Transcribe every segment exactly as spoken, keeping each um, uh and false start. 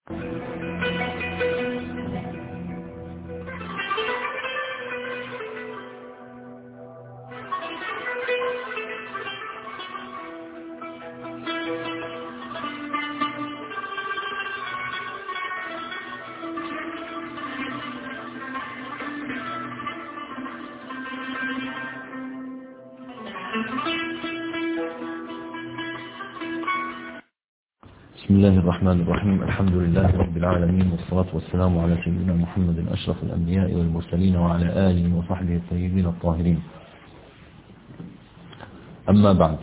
بسم الله الرحمن الرحيم. الحمد لله رب العالمين، والصلاة والسلام على سيدنا محمد أشرف الأنبياء والمرسلين وعلى آله وصحبه الطيبين الطاهرين. أما بعد،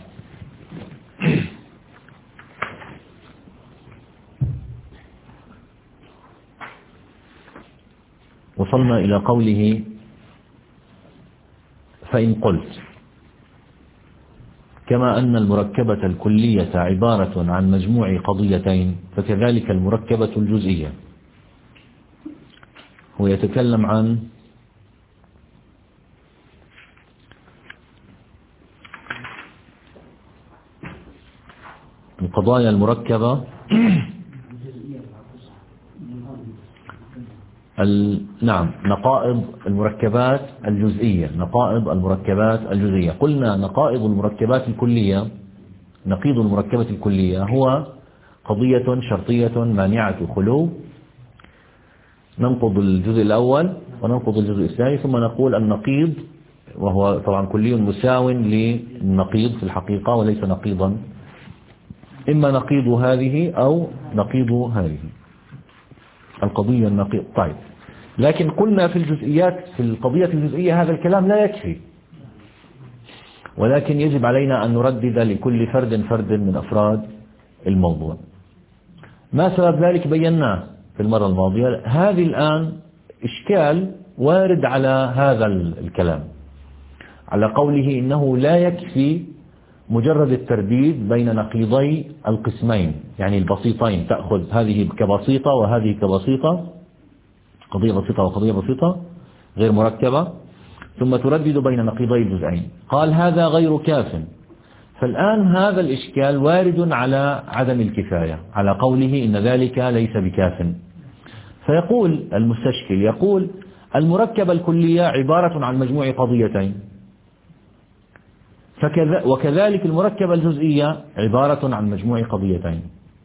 وصلنا إلى قوله: فإن قلت كما أن المركبة الكلية عبارة عن مجموع قضيتين فكذلك المركبة الجزئية. هو يتكلم عن القضايا المركبة ال... نعم نقائض المركبات الجزئية نقائض المركبات الجزئية قلنا نقائض المركبات الكلية نقيض المركبة الكلية هو قضية شرطية مانعة خلو، ننقض الجزء الأول وننقض الجزء الثاني، ثم نقول النقيض، وهو طبعا كلي مساو للنقيض في الحقيقة وليس نقيضا، إما نقيض هذه أو نقيض هذه القضية النقيض. طيب، لكن قلنا في الجزئيات في القضية الجزئية هذا الكلام لا يكفي، ولكن يجب علينا أن نردد لكل فرد فرد من أفراد الموضوع. ما سبب ذلك بيناه في المرة الماضية. هذه الآن إشكال وارد على هذا الكلام، على قوله إنه لا يكفي مجرد الترديد بين نقيضي القسمين، يعني البسيطين، تأخذ هذه كبسيطة وهذه كبسيطة، قضية بسيطة وقضية بسيطة غير مركبة، ثم تردد بين نقيضي الجزئين. قال هذا غير كاف. فالآن هذا الإشكال وارد على عدم الكفاية، على قوله إن ذلك ليس بكاف. فيقول المستشكل، يقول المركبة الكلية عبارة عن مجموع قضيتين، وكذلك المركبة الجزئية عبارة عن مجموع قضيتين،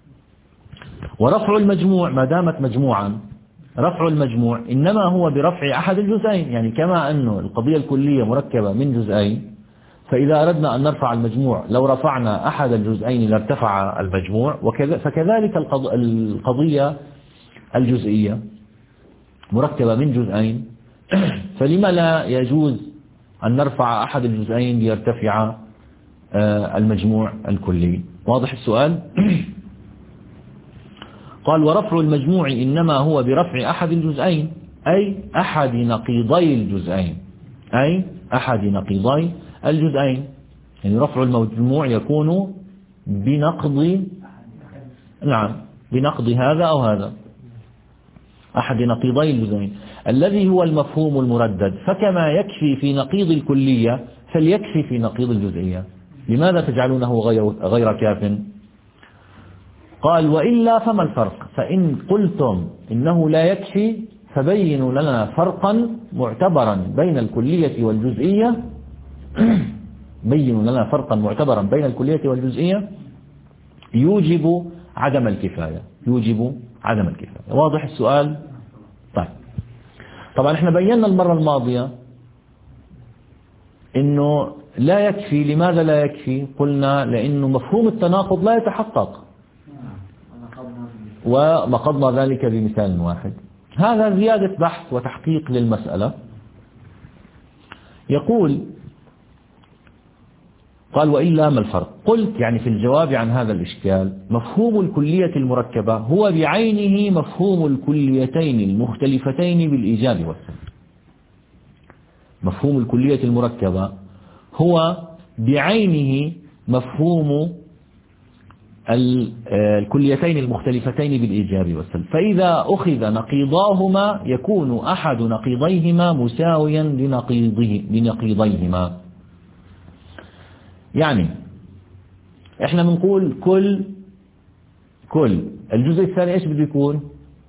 ورفع المجموع ما دامت مجموعا، رفع المجموع إنما هو برفع أحد الجزئين، يعني كما أن القضية الكلية مركبة من جزئين، فإذا أردنا أن نرفع المجموع لو رفعنا أحد الجزئين لارتفع المجموع، فكذلك القضية الجزئية مركبة من جزئين، فلما لا يجوز أن نرفع أحد الجزئين ليرتفع المجموع الكلي؟ واضح السؤال؟ قال ورفع المجموع إنما هو برفع أحد الجزئين، أي أحد نقيضي الجزئين، أي أحد نقيضي الجزئين، يعني رفع المجموع يكون بنقض، نعم بنقض هذا أو هذا، أحد نقيضي الجزئين الذي هو المفهوم المردد. فكما يكفي في نقيض الكلية فليكفي في نقيض الجزئية. لماذا تجعلونه غير, غير كاف؟ قال وإلا فما الفرق؟ فإن قلتم إنه لا يكفي فبينوا لنا فرقا معتبرا بين الكلية والجزئية بينوا لنا فرقا معتبرا بين الكلية والجزئية يوجب عدم الكفاية يوجب عدم الكفاية. واضح السؤال؟ طيب، طبعا احنا بينا المرة الماضية انه لا يكفي. لماذا لا يكفي؟ قلنا لانه مفهوم التناقض لا يتحقق، ونقضنا ذلك بمثال واحد. هذا زيادة بحث وتحقيق للمسألة. يقول قال وإلا ما الفرق؟ قلت يعني في الجواب عن هذا الإشكال مفهوم الكلية المركبة هو بعينه مفهوم الكليتين المختلفتين بالإيجاب والسلب. مفهوم الكلية المركبة هو بعينه مفهوم الكليتين المختلفتين بالإيجاب والسلب، فإذا أخذ نقيضاهما يكون أحد نقيضيهما مساويا لنقيضه لنقيضيهما. يعني احنا بنقول كل كل الجزء الثاني إيش بده يكون؟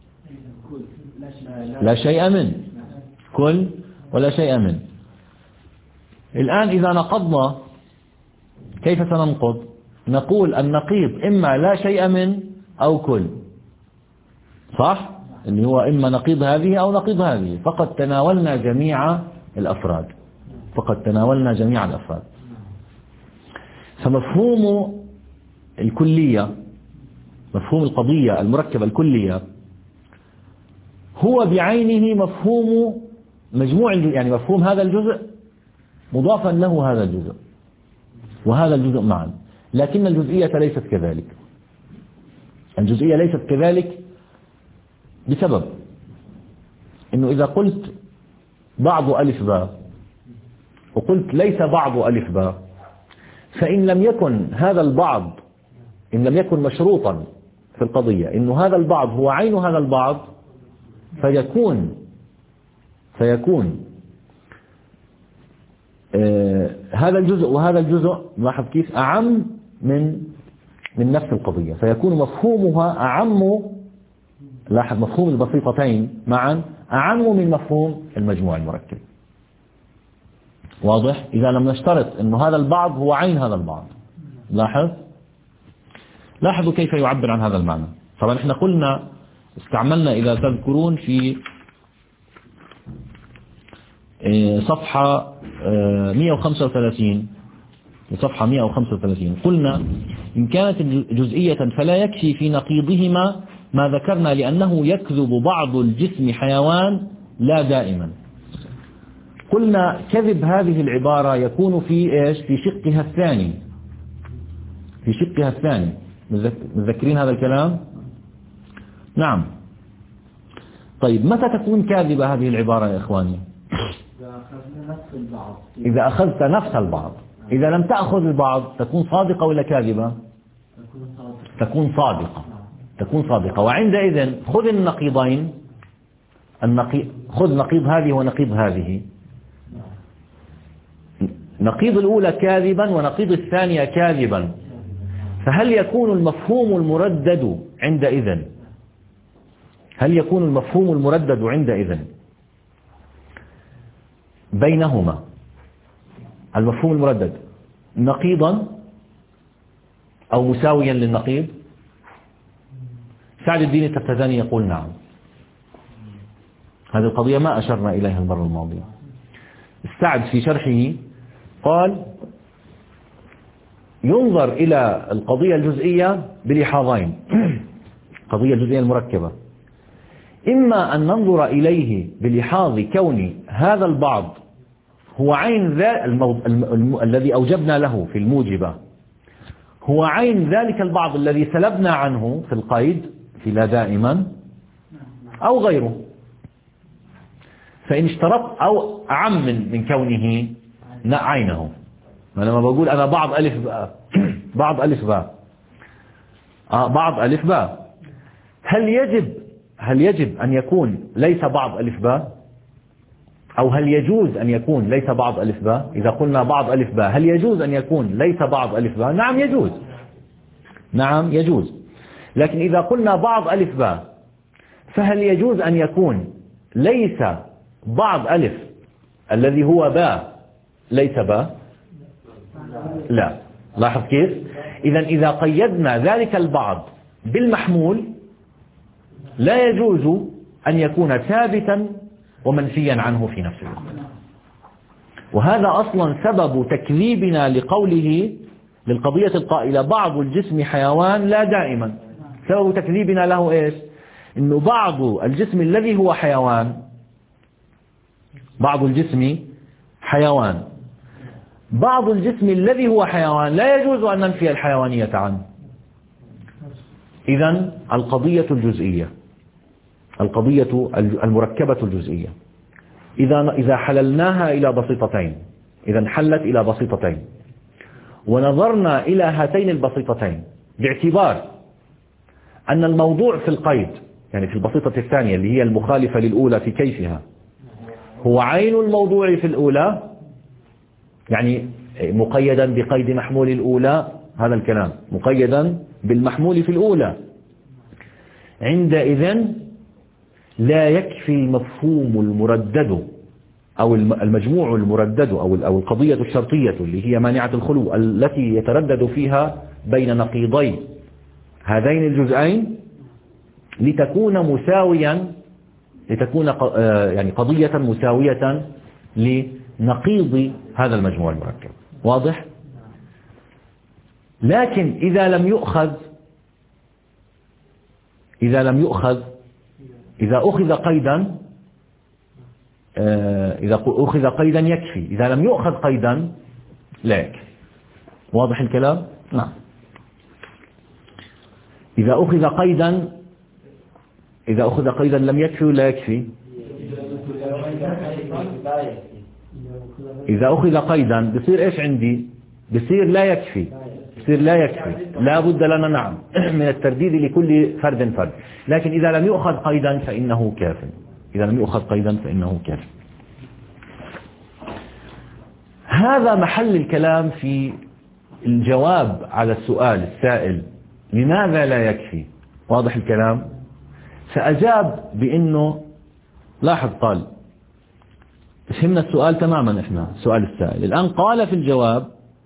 لا شيء من كل ولا شيء من. الآن إذا نقضنا كيف سننقض؟ نقول النقيض إما لا شيء من أو كل، صح؟ اللي هو إما نقيض هذه أو نقيض هذه. فقد تناولنا جميع الأفراد، فقد تناولنا جميع الأفراد. فمفهوم الكلية، مفهوم القضية المركبة الكلية هو بعينه مفهوم مجموع الجزء، يعني مفهوم هذا الجزء مضافا له هذا الجزء وهذا الجزء معا. لكن الجزئية ليست كذلك. الجزئية ليست كذلك بسبب إنه إذا قلت بعض ألف باء وقلت ليس بعض ألف باء، فإن لم يكن هذا البعض، إن لم يكن مشروطا في القضية إنه هذا البعض هو عين هذا البعض، فيكون فيكون آه هذا الجزء وهذا الجزء، لاحظ كيف أعم من من نفس القضية، فيكون مفهومها أعم. لاحظ مفهوم البسيطتين معا أعم من مفهوم المجموع المركب. واضح؟ إذا لم نشترط أنه هذا البعض هو عين هذا البعض. لاحظ لاحظوا كيف يعبر عن هذا المعنى. طبعا احنا قلنا استعملنا إذا تذكرون في صفحة مئة وخمسة وثلاثين، في صفحة مئة وخمسة وثلاثين قلنا إن كانت جزئية فلا يكفي في نقيضهما ما ذكرنا، لأنه يكذب بعض الجسم حيوان لا دائما. قلنا كذب هذه العبارة يكون في إيش؟ في شقها الثاني، في شقها الثاني. متذكرين هذا الكلام؟ نعم. طيب متى تكون كاذبة هذه العبارة يا إخواني؟ إذا أخذت نفس البعض. إذا لم تأخذ البعض تكون صادقة ولا كاذبة؟ تكون صادقة، تكون صادقة. وعندئذ خذ النقيضين، النقيض خذ نقيض هذه ونقيض هذه. نقيض الأولى كاذبا ونقيض الثانية كاذبا، فهل يكون المفهوم المردد عندئذ هل يكون المفهوم المردد عندئذ بينهما، المفهوم المردد نقيضا أو مساويا للنقيض؟ سعد الدين التفتزاني يقول نعم. هذه القضية ما أشرنا إليها المرة الماضية. السعد في شرحه قال ينظر إلى القضية الجزئية بلحاظين. القضية الجزئية المركبة إما أن ننظر إليه بلحاظ كون هذا البعض هو عين ذا المو... الم... الم... الذي أوجبنا له في الموجبة، هو عين ذلك البعض الذي سلبنا عنه في القيد في لا دائما، أو غيره. فإن اشترط أو أعم من, من كونه عينه. لما بقول أنا بعض ألف باء بعض ألف باء آه بعض ألف باء، هل يجب هل يجب أن يكون ليس بعض ألف باء، أو هل يجوز أن يكون ليس بعض ألف باء؟ إذا قلنا بعض ألف باء هل يجوز أن يكون ليس بعض ألف باء؟ نعم يجوز، نعم يجوز. لكن إذا قلنا بعض ألف باء فهل يجوز أن يكون ليس بعض ألف الذي هو باء ليس باء؟ لا. لاحظ كيف؟ إذا إذا قيدنا ذلك البعض بالمحمول لا يجوز أن يكون ثابتا ومنفيا عنه في نفس الوقت. وهذا أصلا سبب تكذيبنا لقوله للقضية القائلة بعض الجسم حيوان لا دائما. سبب تكذيبنا له إيش؟ إنه بعض الجسم الذي هو حيوان، بعض الجسم حيوان، بعض الجسم الذي هو حيوان لا يجوز أن ننفي الحيوانية عنه. إذن القضية الجزئية، القضية المركبة الجزئية إذا إذا حللناها إلى بسيطتين، إذا انحلت إلى بسيطتين ونظرنا إلى هاتين البسيطتين باعتبار أن الموضوع في القيد، يعني في البسيطة الثانية اللي هي المخالفة للأولى في كيفها، هو عين الموضوع في الأولى، يعني مقيدا بقيد محمول الأولى، هذا الكلام مقيدا بالمحمول في الأولى. عندئذ لا يكفي المفهوم المردد أو المجموع المردد أو أو القضية الشرطية اللي هي مانعة الخلو التي يتردد فيها بين نقيضي هذين الجزئين لتكون مساويا لتكون يعني قضية مساوية لنقيض هذا المجموع المركب. واضح؟ لكن إذا لم يؤخذ إذا لم يؤخذ إذا أخذ قيدا إذا أخذ قيدا يكفي، إذا لم يؤخذ قيدا لا يكفي. واضح الكلام؟ نعم. إذا أخذ قيدا إذا أخذ قيدا لم يكفي ولا يكفي؟ إذا أخذ قيدا بصير إيش عندي؟ بصير لا يكفي، بصير لا يكفي، لا بد لنا نعم من الترديد لكل فرد فرد. لكن إذا لم يؤخذ قيدا فإنه كاف، إذا لم يؤخذ قيدا فإنه كاف. هذا محل الكلام في الجواب على السؤال السائل لماذا لا يكفي. واضح الكلام؟ فأجاب بأنه لاحظ قال فهمنا السؤال تماما إحنا سؤال السائل. الآن قال في الجواب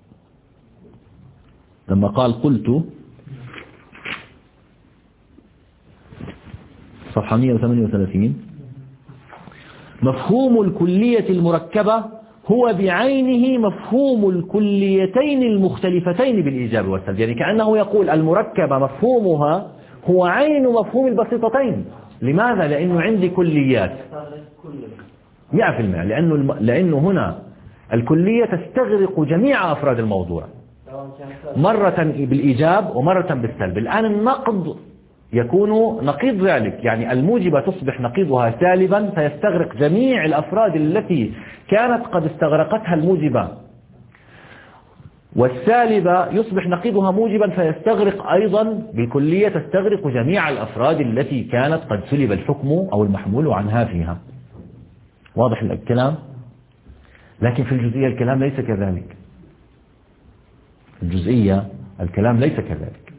لما قال قلت صفحة مئة وثمانية وثلاثين مفهوم الكلية المركبة هو بعينه مفهوم الكليتين المختلفتين بالإيجاب والسلب. يعني كأنه يقول المركبة مفهومها هو عين مفهوم البسيطتين. لماذا؟ لأنه عندي كليات مئة في المئة، لأنه, لأنه هنا الكلية تستغرق جميع أفراد الموضوع مرة بالإيجاب ومرة بالسلب. الآن النقض يكون نقيض ذلك، يعني الموجبة تصبح نقيضها سالبا فيستغرق جميع الأفراد التي كانت قد استغرقتها الموجبة، والسالبة يصبح نقيضها موجبا فيستغرق أيضا بالكلية تستغرق جميع الأفراد التي كانت قد سلب الحكم أو المحمول عنها فيها. واضح الكلام؟ لكن في الجزئية الكلام ليس كذلك. في الجزئية الكلام ليس كذلك.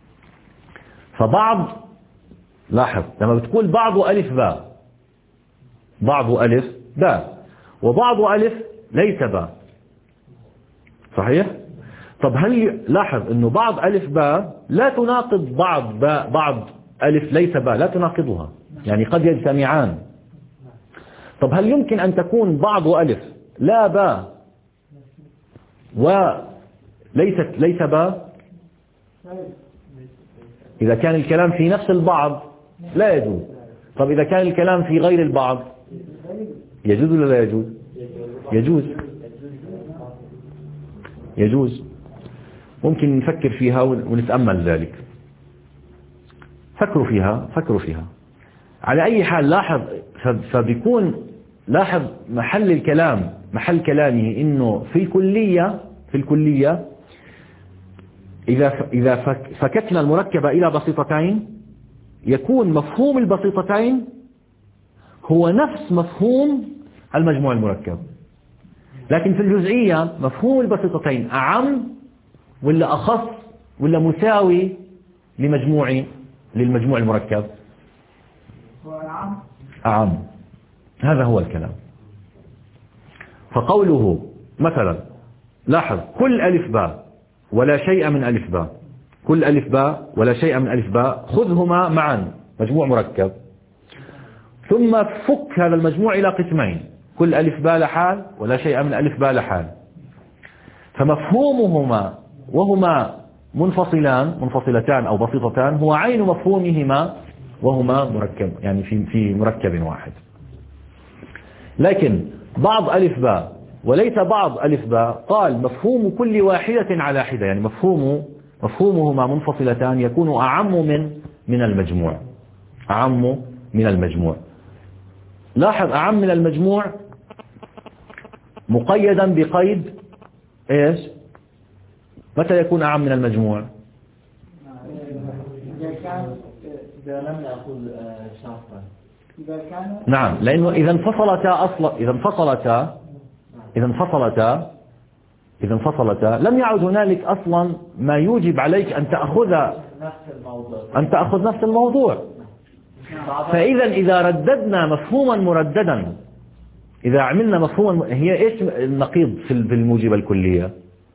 فبعض لاحظ لما بتقول بعض ألف باء، بعض ألف باء وبعض ألف ليس باء، صحيح؟ طب هل لاحظ أنه بعض ألف باء لا تناقض بعض باء بعض ألف ليس باء، لا تناقضها، يعني قد يجتمعان. طب هل يمكن أن تكون بعض ألف لا باء وليست ليس باء؟ إذا كان الكلام في نفس البعض لا يجوز. طب إذا كان الكلام في غير البعض يجوز ولا لا يجوز؟ يجوز يجوز. ممكن نفكر فيها ونتأمل ذلك. فكروا فيها فكروا فيها على أي حال. لاحظ فبيكون لاحظ محل الكلام محل كلامه إنه في الكلية في الكلية إذا إذا فككنا المركبة إلى بسيطتين يكون مفهوم البسيطتين هو نفس مفهوم المجموع المركب. لكن في الجزئية مفهوم البسيطتين أعم ولا أخص ولا مساوي لمجموع للمجموع المركب؟ أعم. هذا هو الكلام. فقوله مثلا لاحظ كل ألف باء ولا شيء من ألف باء، كل ألف باء ولا شيء من ألف باء خذهما معا مجموع مركب، ثم فك هذا المجموع إلى قسمين، كل ألف باء لحال ولا شيء من ألف باء لحال. فمفهومهما وهما منفصلان منفصلتان أو بسيطتان هو عين مفهومهما وهما مركب، يعني في في مركب واحد. لكن بعض ألف باء وليس بعض ألف باء قال مفهوم كل واحدة على حدة، يعني مفهوم مفهومهما منفصلتان يكون أعم من من المجموع، أعم من المجموع. لاحظ أعم من المجموع مقيدا بقيد إيش؟ متى يكون أعم من المجموع؟ إذا لم نأخذ شرطا. نعم، لأنه إذا انفصلتا أصلا إذا انفصلتا إذا انفصلتا إذا انفصلتا لم يعد هنالك أصلا ما يوجب عليك أن تأخذ نفس الموضوع أن تأخذ نفس الموضوع. فإذا إذا رددنا مفهوما مرددا، إذا عملنا مفهوما، هي إيش النقيض في الموجبة الكلية؟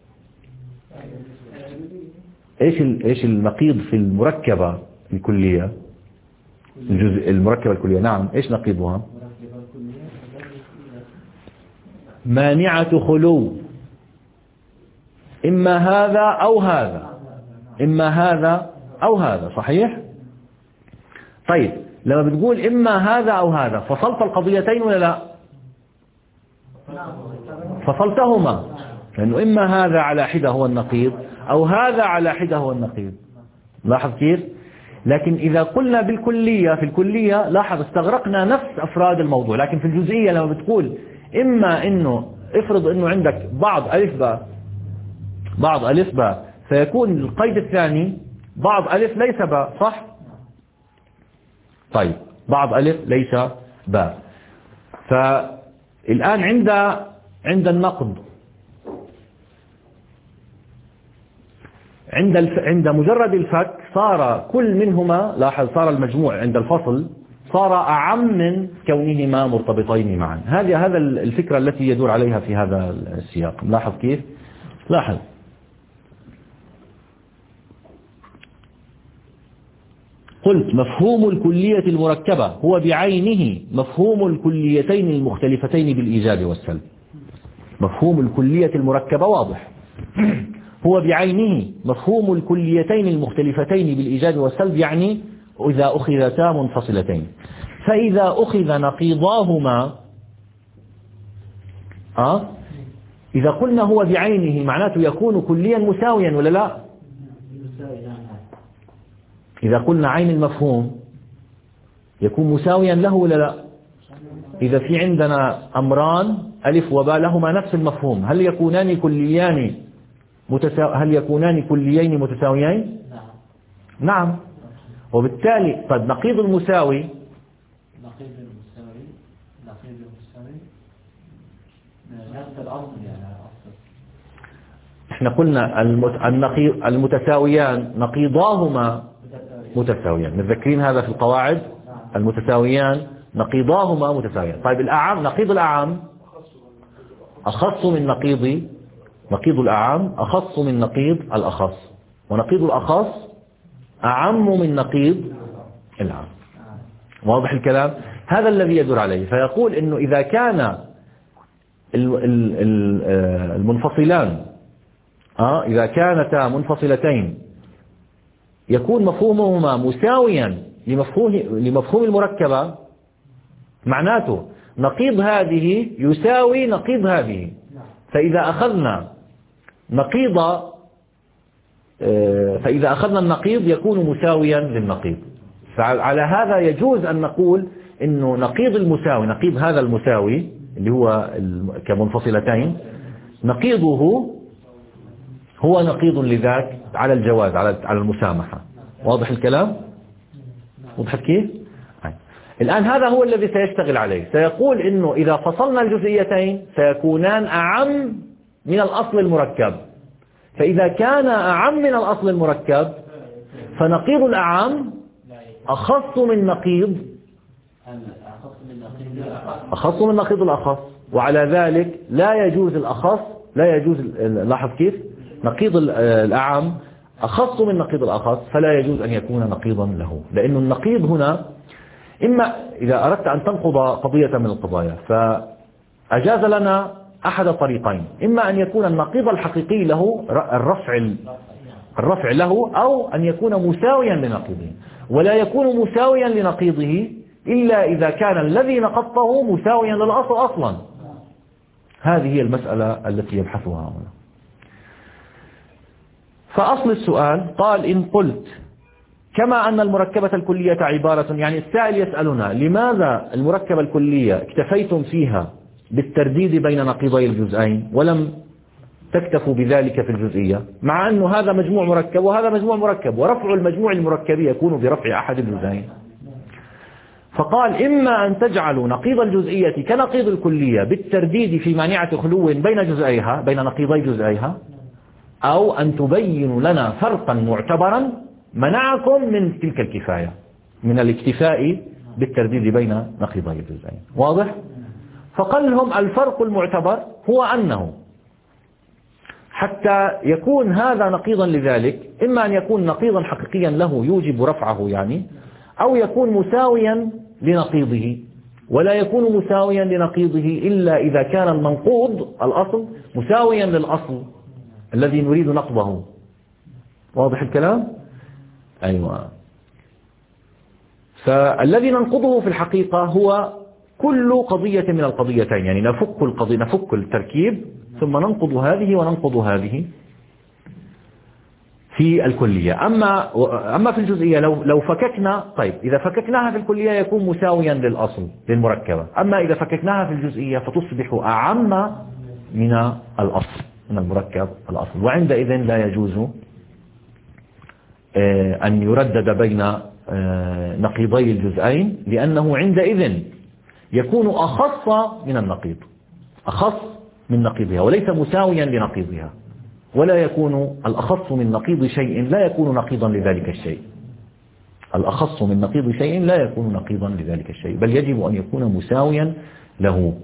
إيش إيش النقيض في المركبة الكلية؟ الجزء المركبة الكلية، نعم، إيش نقيضها؟ مانعة خلو، إما هذا أو هذا، إما هذا أو هذا، صحيح؟ طيب لما بتقول إما هذا أو هذا، فصلت القضيتين ولا لا؟ فصلتهما، لأنه إما هذا على حدة هو النقيض أو هذا على حدة هو النقيض. لاحظ كيف؟ لكن إذا قلنا بالكلية، في الكلية لاحظ استغرقنا نفس أفراد الموضوع، لكن في الجزئية لما بتقول إما إنه افرض إنه عندك بعض ألف باء، بعض ألف باء، فيكون القيد الثاني بعض ألف ليس باء، صح؟ طيب بعض ألف ليس باء. فالآن عند عند النقض، عند الف... عند مجرد الفك صار كل منهما، لاحظ صار المجموع عند الفصل صار أعم من كونهما مرتبطين معا. هذه هذا الفكرة التي يدور عليها في هذا السياق. لاحظ كيف؟ لاحظ قلت مفهوم الكلية المركبة هو بعينه مفهوم الكليتين المختلفتين بالإيجاب والسلب. مفهوم الكلية المركبة واضح، هو بعينه مفهوم الكليتين المختلفتين بالإيجاب والسلب، يعني إذا أخذتا منفصلتين. فإذا أخذ نقيضاهما، أه؟ إذا قلنا هو بعينه معناته يكون كليا مساويا ولا لا؟ إذا قلنا عين المفهوم يكون مساويا له ولا لا؟ إذا في عندنا أمران ألف وباء لهما نفس المفهوم، هل يكونان كليان متساو... هل يكونان كليين متساويين؟ نعم. نعم. وبالتالي طيب نقيض المساوي، نقيض المساوي نقيض المساوي نفس الأصل، يعني الأصل احنا قلنا المت... النقيض المتساويان نقيضاهما متساويان، متذكرين هذا في القواعد؟ المتساويان نقيضاهما متساويان. طيب الأعم، نقيض الأعم أخص من نقيض، نقيض الأعم أخص من نقيض الأخص، ونقيض الأخص أعم من نقيض العام. واضح الكلام؟ هذا الذي يدور عليه. فيقول إنه إذا كان المنفصلان آه إذا كانتا منفصلتين يكون مفهومهما مساويا لمفهوم لمفهوم المركبة، معناته نقيض هذه يساوي نقيض هذه. فإذا أخذنا نقيض فإذا أخذنا النقيض يكون مساويا للنقيض. فعلى هذا يجوز أن نقول إنه نقيض المساوي، نقيض هذا المساوي اللي هو كمنفصلتين، نقيضه هو نقيض لذاك على الجواز، على على المسامحة. واضح الكلام؟ واضح كيف؟ الآن هذا هو الذي سيشتغل عليه. سيقول إنه إذا فصلنا الجزئيتين سيكونان أعم من الأصل المركب. فإذا كان أعم من الأصل المركب فنقيض الأعم أخص من نقيض أخص من نقيض الأخص، وعلى ذلك لا يجوز الأخص، لا يجوز. لاحظ كيف؟ نقيض الأعم أخص من نقيض الأخص، فلا يجوز أن يكون نقيضا له، لأن النقيض هنا إما إذا أردت أن تنقض قضية من القضايا فأجاز لنا أحد الطريقين، إما أن يكون النقيض الحقيقي له الرفع الرفع له، أو أن يكون مساويا لنقيضه. ولا يكون مساويا لنقيضه إلا إذا كان الذي نقضته مساويا للأصل أصلا. هذه هي المسألة التي يبحثها هنا. فأصل السؤال قال إن قلت كما أن المركبة الكلية عبارة، يعني السائل يسألنا لماذا المركبة الكلية اكتفيتم فيها بالترديد بين نقيضي الجزئين ولم تكتفوا بذلك في الجزئية، مع أنه هذا مجموع مركب وهذا مجموع مركب، ورفع المجموع المركب يكون برفع أحد الجزئين. فقال إما أن تجعلوا نقيض الجزئية كنقيض الكلية بالترديد في مانعة خلو بين جزئيها، بين نقيضي جزئيها، أو أن تبينوا لنا فرقا معتبرا منعكم من تلك الكفاية، من الاكتفاء بالترديد بين نقيضي الجزئين. واضح؟ فقال لهم الفرق المعتبر هو أنه حتى يكون هذا نقيضا لذلك إما أن يكون نقيضا حقيقيا له يوجب رفعه يعني، أو يكون مساويا لنقيضه، ولا يكون مساويا لنقيضه إلا إذا كان المنقوض الأصل مساويا للأصل الذي نريد نقضه. واضح الكلام؟ أيوة. فالذي ننقضه في الحقيقة هو كل قضية من القضيتين، يعني نفك القضية نفك التركيب ثم ننقض هذه وننقض هذه في الكلية. أما أما في الجزئية لو لو فككنا، طيب إذا فككناها في الكلية يكون مساويا للأصل للمركبة، أما إذا فككناها في الجزئية فتصبح أعم من الأصل من المركب الأصل، وعندئذ لا يجوز أن يردد بين نقيضي الجزئين، لأنه عندئذ يكون أخص من النقيض، أخص من نقيضها وليس مساويا لنقيضها، ولا يكون الأخص من نقيض شيء لا يكون نقيضا لذلك الشيء، الأخص من نقيض شيء لا يكون نقيضا لذلك الشيء، بل يجب أن يكون مساويا له.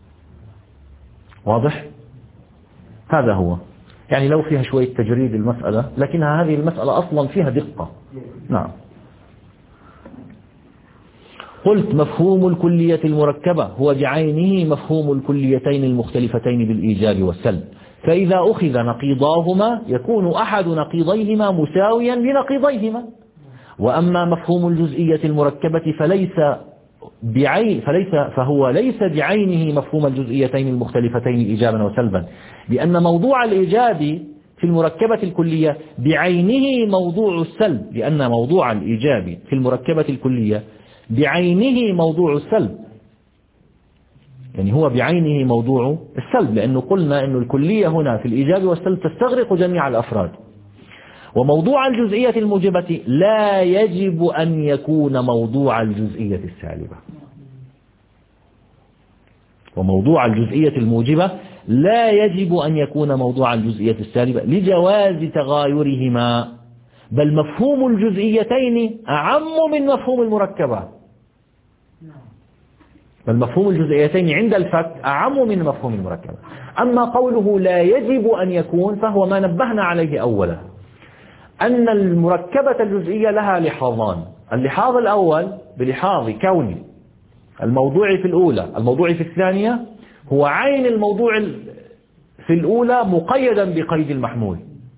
واضح؟ هذا هو، يعني لو فيها شوية تجريد المسألة، لكنها هذه المسألة أصلا فيها دقة. نعم. قلت مفهوم الكلية المركبة هو بعينه مفهوم الكليتين المختلفتين بالإيجاب والسلب، فإذا أخذ نقيضاهما يكون أحد نقيضيهما مساويا لنقيضيهما. وأما مفهوم الجزئية المركبة فليس بعين فليس فهو ليس بعينه مفهوم الجزئيتين المختلفتين إيجابا وسلبا، لأن موضوع الإيجاب في المركبة الكلية بعينه موضوع السلب، لأن موضوع الإيجاب في المركبة الكلية بعينه موضوع السلب، يعني هو بعينه موضوع السلب، لأنه قلنا أن الكلية هنا في الإيجاب والسلب تستغرق جميع الأفراد. وموضوع الجزئية الموجبة لا يجب أن يكون موضوع الجزئية السالبة، وموضوع الجزئية الموجبة لا يجب أن يكون موضوع الجزئية السالبة لجواز تغايرهما، بل مفهوم الجزئيتين أعم من مفهوم المركبة، بل مفهوم الجزئيتين عند الفك أعم من مفهوم المركبة. أما قوله لا يجب أن يكون فهو ما نبهنا عليه أولا، أن المركبة الجزئية لها لحاظان، اللحاظ الأول بلحاظ كون الموضوع في الأولى الموضوع في الثانية هو عين الموضوع في الأولى مقيدا بقيد المحمول،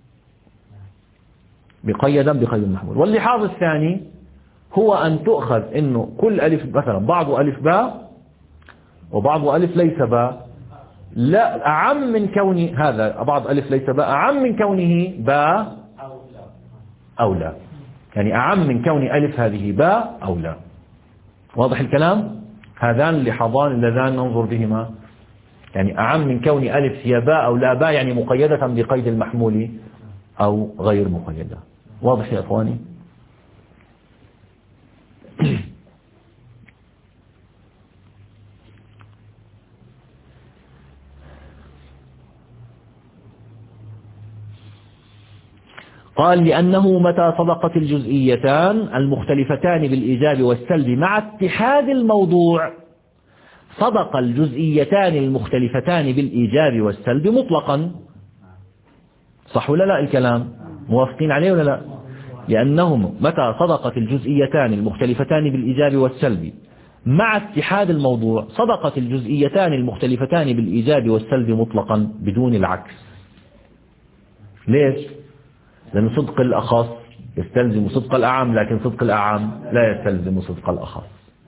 مقيدا بقيد المحمول. واللحاظ الثاني هو أن تؤخذ إنه كل ألف مثلا بعض ألف باء وبعض ألف ليس باء، لا أعم من كون هذا بعض ألف ليس باء أعم من كونه باء أو لا، يعني أعم من كون ألف هذه باء أو لا. واضح الكلام؟ هذان اللحاظان اللذان ننظر بهما، يعني أعم من كون ألف هي باء أو لا باء، يعني مقيدة بقيد المحمول أو غير مقيدة. واضح يا أخواني؟ قال لأنه متى صدقت الجزئيتان المختلفتان بالإيجاب والسلب مع اتحاد الموضوع صدق الجزئيتان المختلفتان بالإيجاب والسلب مطلقا. صح ولا لا الكلام؟ موافقين عليه ولا لا؟ لأنهم متى صدقت الجزئيتان المختلفتان بالإيجاب والسلب مع اتحاد الموضوع صدقت الجزئيتان المختلفتان بالإيجاب والسلب مطلقا بدون العكس. ليش؟ لأن صدق الأخص يستلزم صدق الأعم، لكن صدق الأعم لا يستلزم صدق الأخص.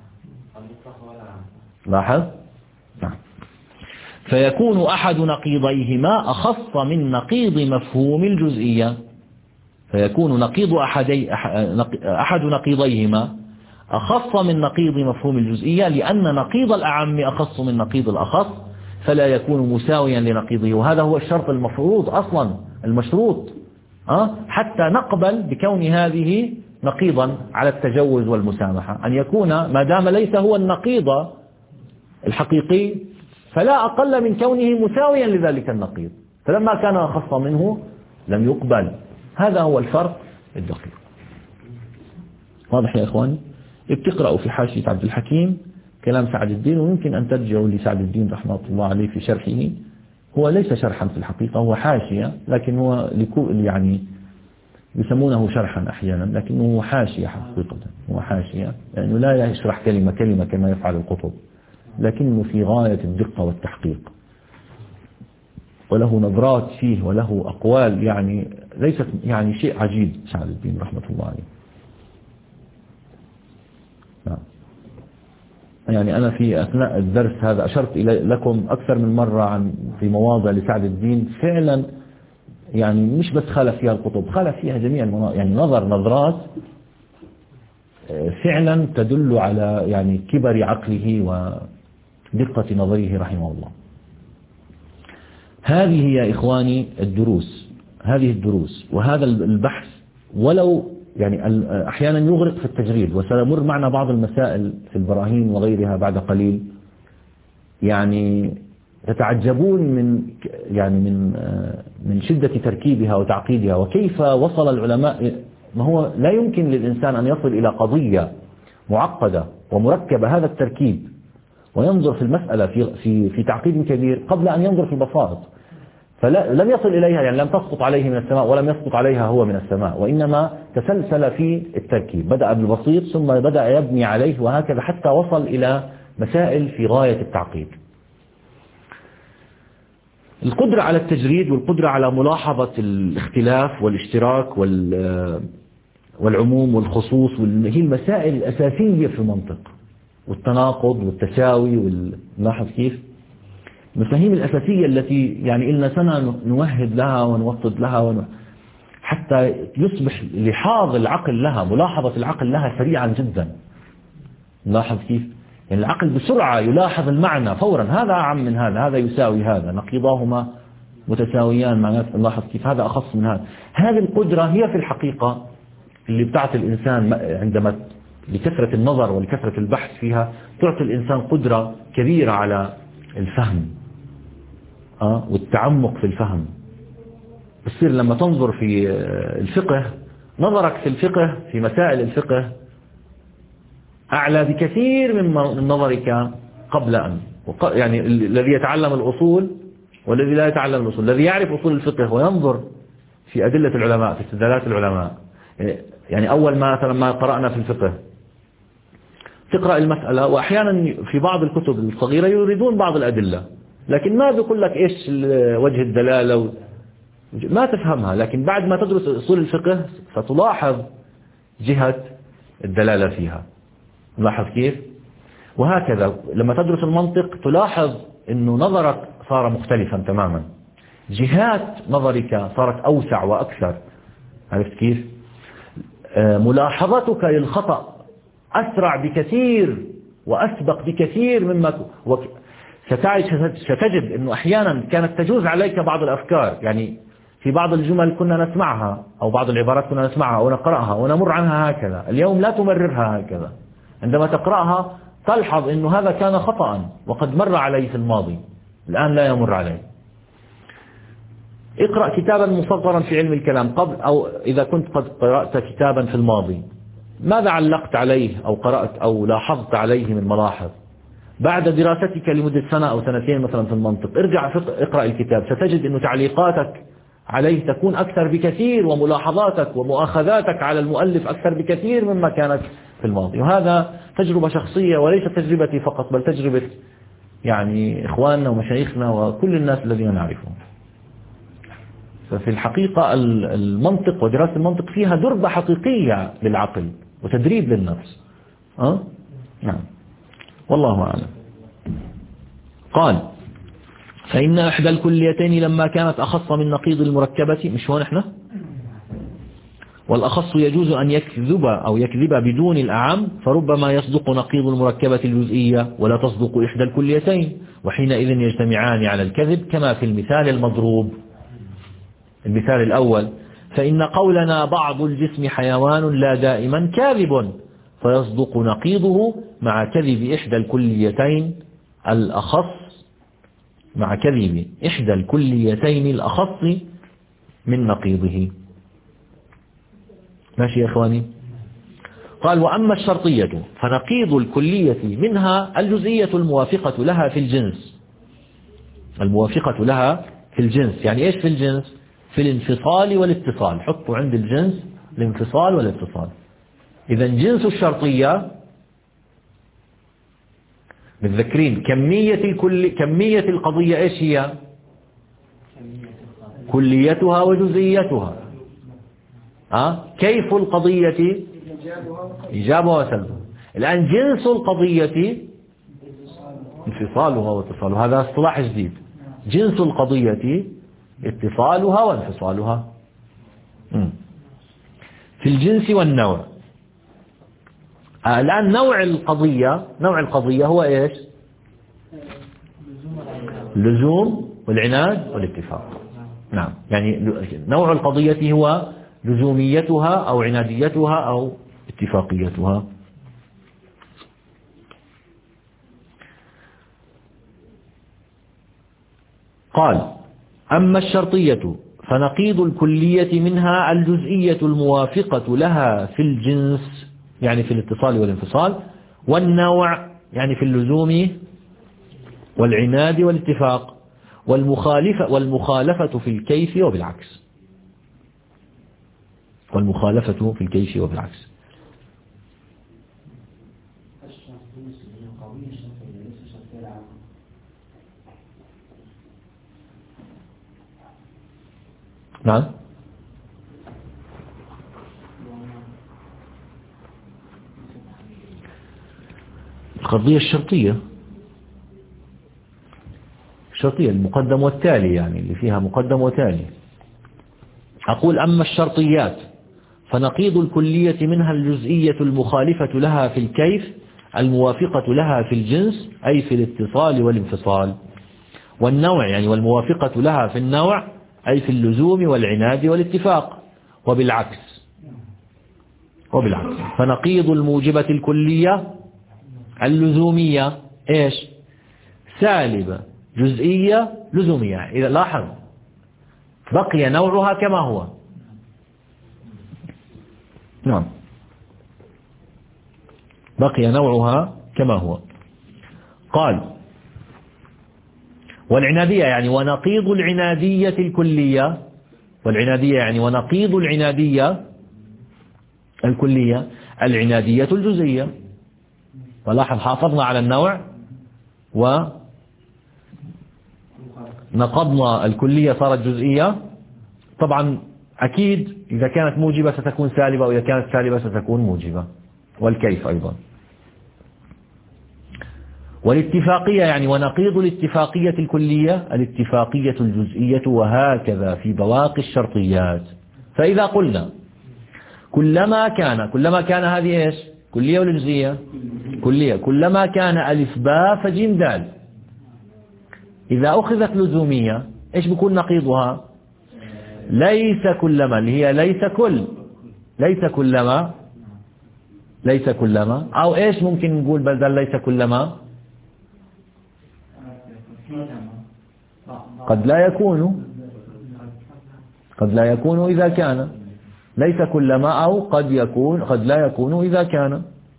لاحظ؟ نعم. فيكون أحد نقيضيهما أخص من نقيض مفهوم الجزئية، فيكون نقيض أحدي أحد نقيضيهما أخص من نقيض مفهوم الجزئية، لأن نقيض الأعم أخص من نقيض الأخص، فلا يكون مساويا لنقيضه. وهذا هو الشرط المفروض أصلا المشروط أه؟ حتى نقبل بكون هذه نقيضا على التجوز والمسامحة، أن يكون ما دام ليس هو النقيض الحقيقي فلا أقل من كونه مساويا لذلك النقيض، فلما كان أخص منه لم يقبل. هذا هو الفرق الدقيق. واضح يا إخواني؟ بتقرأوا في حاشية عبد الحكيم كلام سعد الدين، ويمكن أن ترجعوا لسعد الدين رحمه الله عليه في شرحه. هو ليس شرحا في الحقيقة، هو حاشية، لكن هو يعني يسمونه شرحا أحيانا، لكنه هو حاشية حقيقة، هو حاشية لأنه يعني لا يشرح كلمة كلمة كما يفعل القطب، لكنه في غاية الدقة والتحقيق، وله نظرات فيه وله أقوال يعني ليست يعني شيء عجيب سعد الدين رحمة الله عليه. نعم. يعني أنا في أثناء الدرس هذا أشرت إلى لكم أكثر من مرة عن في مواضع لسعد الدين فعلا يعني مش بس خالف فيها القطب، خالف فيها جميع المناطق، يعني نظر نظرات فعلا تدل على يعني كبر عقله ودقة نظره رحمه الله. هذه يا إخواني الدروس، هذه الدروس وهذا البحث، ولو يعني أحيانا يغرق في التجريد، وسنمر معنا بعض المسائل في البراهين وغيرها بعد قليل، يعني تتعجبون من يعني من من شدة تركيبها وتعقيدها، وكيف وصل العلماء. ما هو لا يمكن للإنسان أن يصل إلى قضية معقدة ومركبة هذا التركيب وينظر في المسألة في في في تعقيد كبير قبل أن ينظر في البساط، فلم يصل إليها، يعني لم تسقط عليه من السماء ولم يسقط عليها هو من السماء، وإنما تسلسل في التركيب، بدأ بالبسيط ثم بدأ يبني عليه وهكذا حتى وصل إلى مسائل في غاية التعقيد. القدرة على التجريد والقدرة على ملاحظة الاختلاف والاشتراك والعموم والخصوص هي المسائل الأساسية في المنطق، والتناقض والتساوي واللاحظ كيف المفاهيم الأساسية التي يعني إلنا سنة نمهد لها ونوطد لها ون... حتى يصبح لحاظ العقل لها، ملاحظة العقل لها سريعا جدا. نلاحظ كيف يعني العقل بسرعة يلاحظ المعنى فورا، هذا أعم من هذا، هذا يساوي هذا، نقيضاهما متساويان، معناته نلاحظ كيف هذا أخص من هذا. هذه القدرة هي في الحقيقة اللي بتعطي الإنسان عندما لكثرة النظر ولكثرة البحث فيها تعطي الإنسان قدرة كبيرة على الفهم أه؟ والتعمق في الفهم. بصير لما تنظر في الفقه، نظرك في الفقه في مسائل الفقه أعلى بكثير من نظرك قبل أن يعني الذي يتعلم الأصول والذي لا يتعلم الأصول، الذي يعرف أصول الفقه وينظر في أدلة العلماء في استدلالات العلماء. يعني أول ما مثلا ما قرأنا في الفقه تقرأ المسألة، وأحيانا في بعض الكتب الصغيرة يريدون بعض الأدلة لكن ما بيقول لك إيش وجه الدلالة، ما تفهمها، لكن بعد ما تدرس أصول الفقه ستلاحظ جهة الدلالة فيها. لاحظ كيف؟ وهكذا لما تدرس المنطق تلاحظ أنه نظرك صار مختلفا تماما، جهات نظرك صارت أوسع وأكثر. عرفت كيف؟ ملاحظتك للخطأ أسرع بكثير وأسبق بكثير مما ستجد أنه أحيانا كانت تجوز عليك بعض الأفكار، يعني في بعض الجمل كنا نسمعها أو بعض العبارات كنا نسمعها ونقرأها ونمر عنها هكذا، اليوم لا تمررها هكذا، عندما تقرأها تلحظ أنه هذا كان خطأ وقد مر عليه في الماضي الآن لا يمر عليه. اقرأ كتابا مصغرا في علم الكلام قبل، أو إذا كنت قد قرأت كتابا في الماضي ماذا علقت عليه أو قرأت أو لاحظت عليه من ملاحظ؟ بعد دراستك لمدة سنة أو سنتين مثلا في المنطق ارجع اقرأ الكتاب، ستجد أن تعليقاتك عليه تكون أكثر بكثير، وملاحظاتك ومؤاخذاتك على المؤلف أكثر بكثير مما كانت في الماضي. وهذا تجربة شخصية وليس تجربتي فقط، بل تجربة يعني إخواننا ومشايخنا وكل الناس الذين نعرفهم. ففي الحقيقة المنطق ودراسة المنطق فيها دربة حقيقية للعقل وتدريب للنفس. أه؟ نعم والله أعلم. قال فإن إحدى الكليتين لما كانت أخص من نقيض المركبة، مش هون إحنا، والأخص يجوز أن يكذب أو يكذب بدون الأعم، فربما يصدق نقيض المركبة الجزئية ولا تصدق إحدى الكليتين، وحينئذ يجتمعان على الكذب كما في المثال المضروب. المثال الأول: فإن قولنا بعض الجسم حيوان لا دائما كاذب، فيصدق نقيضه مع كذب إحدى الكليتين الأخص مع كذب إحدى الكليتين الأخص من نقيضه. ماشي يا إخواني؟ قال وأما الشرطية فنقيض الكلية منها الجزئية الموافقة لها في الجنس. الموافقة لها في الجنس يعني إيش في الجنس؟ في الانفصال والاتصال. حطوا عند الجنس الانفصال والاتصال. إذا جنس الشرطية متذكرين كمية الكل كمية القضية إيش هي؟ كليتها وجزئيتها. أه؟ كيف القضية؟ إيجابها وسلبها. الآن جنس القضية انفصالها واتصالها. هذا اصطلاح جديد. جنس القضية اتصالها وانفصالها. في الجنس والنوع. آه الآن نوع القضية نوع القضية هو إيش؟ اللزوم والعناد والاتفاق. نعم يعني نوع القضية هو لزوميتها أو عناديتها أو اتفاقيتها. قال أما الشرطية فنقيض الكلية منها الجزئية الموافقة لها في الجنس يعني في الاتصال والانفصال، والنوع يعني في اللزوم والعناد والاتفاق، والمخالفة والمخالفة في الكيف وبالعكس. والمخالفة في الكيف وبالعكس. نعم القضية الشرطية الشرطية المقدم والتالي يعني اللي فيها مقدم وتالي. أقول أما الشرطيات فنقيض الكلية منها الجزئية المخالفة لها في الكيف الموافقة لها في الجنس أي في الاتصال والانفصال، والنوع يعني والموافقة لها في النوع أي في اللزوم والعناد والاتفاق، وبالعكس وبالعكس فنقيض الموجبة الكلية اللزومية إيش؟ سالبة جزئية لزومية. إذا لاحظ بقي نوعها كما هو. نعم بقي نوعها كما هو. قال والعنادية يعني ونقيض العنادية الكلية. والعنادية يعني ونقيض العنادية الكلية العنادية الجزئية. ولاحظ حافظنا على النوع ونقضنا الكلية صارت جزئية. طبعا أكيد إذا كانت موجبة ستكون سالبة وإذا كانت سالبة ستكون موجبة. والكيف أيضا. والاتفاقية يعني ونقيض الاتفاقية الكلية الاتفاقية الجزئية، وهكذا في بواقي الشرطيات. فإذا قلنا كلما كان كلما كان هذه إيش؟ كلية ولا جزئية؟ كلية. كلما كان ألف باء فجيم دال. إذا أخذت لزومية إيش بيكون نقيضها؟ ليس كلما اللي هي ليس كل ليس كلما ليس كلما أو إيش ممكن نقول بدل ليس كلما؟ قد لا يكون قد لا يكون إذا كان ليس كلما أو قد يكون قد لا يكون إذا كان.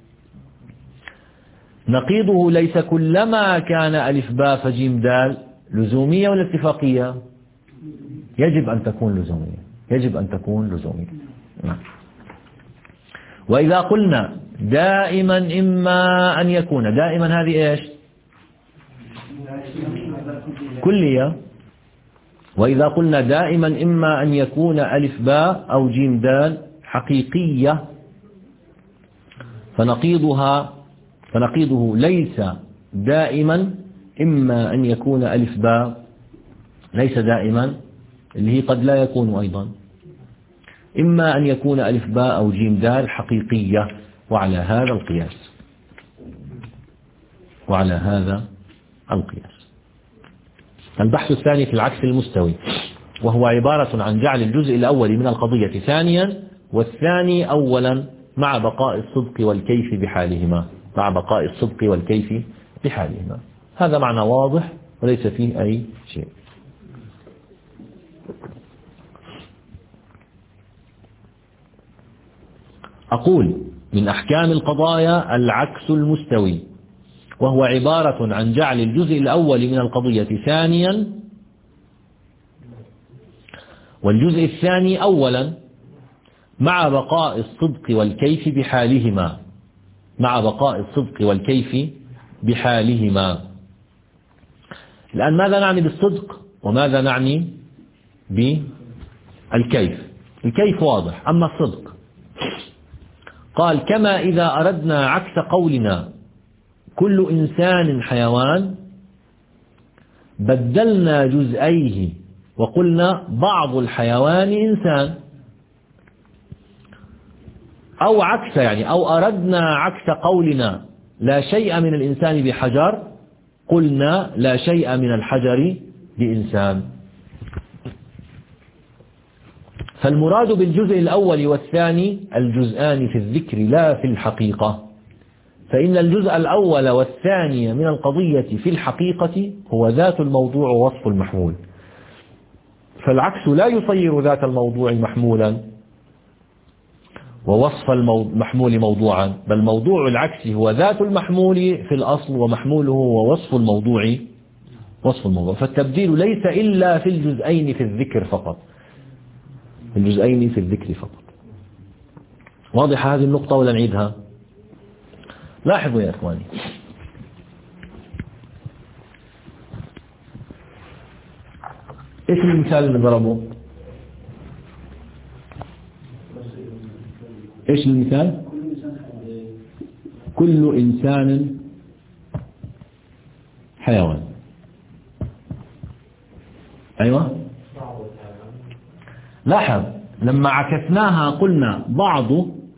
نقيضه ليس كلما كان ألف باء فجيم دال لزومية ولا اتفاقية؟ يجب أن تكون لزومية يجب أن تكون لزومية. نعم. وإذا قلنا دائما إما أن يكون دائما هذه إيش؟ كلية. وإذا قلنا دائما إما أن يكون ألف باء أو جيم دال حقيقية فنقيضها فنقيضه ليس دائما إما أن يكون ألف باء ليس دائما اللي هي قد لا يكون أيضا إما أن يكون ألف باء أو جيم دال حقيقية. وعلى هذا القياس وعلى هذا القياس البحث الثاني في العكس المستوي، وهو عبارة عن جعل الجزء الأول من القضية ثانيا والثاني أولا مع بقاء الصدق والكيف بحالهما مع بقاء الصدق والكيف بحالهما. هذا معنى واضح وليس فيه أي شيء. أقول من أحكام القضايا العكس المستوي، وهو عبارة عن جعل الجزء الأول من القضية ثانيا والجزء الثاني أولا، مع بقاء الصدق والكيف بحالهما مع بقاء الصدق والكيف بحالهما. الآن ماذا نعني بالصدق وماذا نعني بالكيف؟ الكيف واضح، أما الصدق قال: كما إذا أردنا عكس قولنا كل إنسان حيوان بدلنا جزئيه وقلنا بعض الحيوان إنسان، أو عكس يعني أو أردنا عكس قولنا لا شيء من الإنسان بحجر قلنا لا شيء من الحجر بإنسان. فالمراد بالجزء الأول والثاني الجزءان في الذكر لا في الحقيقة، فإن الجزء الأول والثاني من القضية في الحقيقة هو ذات الموضوع ووصف المحمول، فالعكس لا يصير ذات الموضوع محمولا ووصف المحمول موضوعا، بل موضوع العكس هو ذات المحمول في الأصل ومحموله هو وصف الموضوع وصف الموضوع. فالتبديل ليس إلا في الجزئين في الذكر فقط في الجزئين في الذكر فقط. واضح هذه النقطة ولا نعيدها؟ لاحظوا يا إخواني، إيش المثال اللي ضربه؟ إيش المثال؟ كل إنسان حيوان. أيوة، لاحظ لما عكسناها قلنا بعض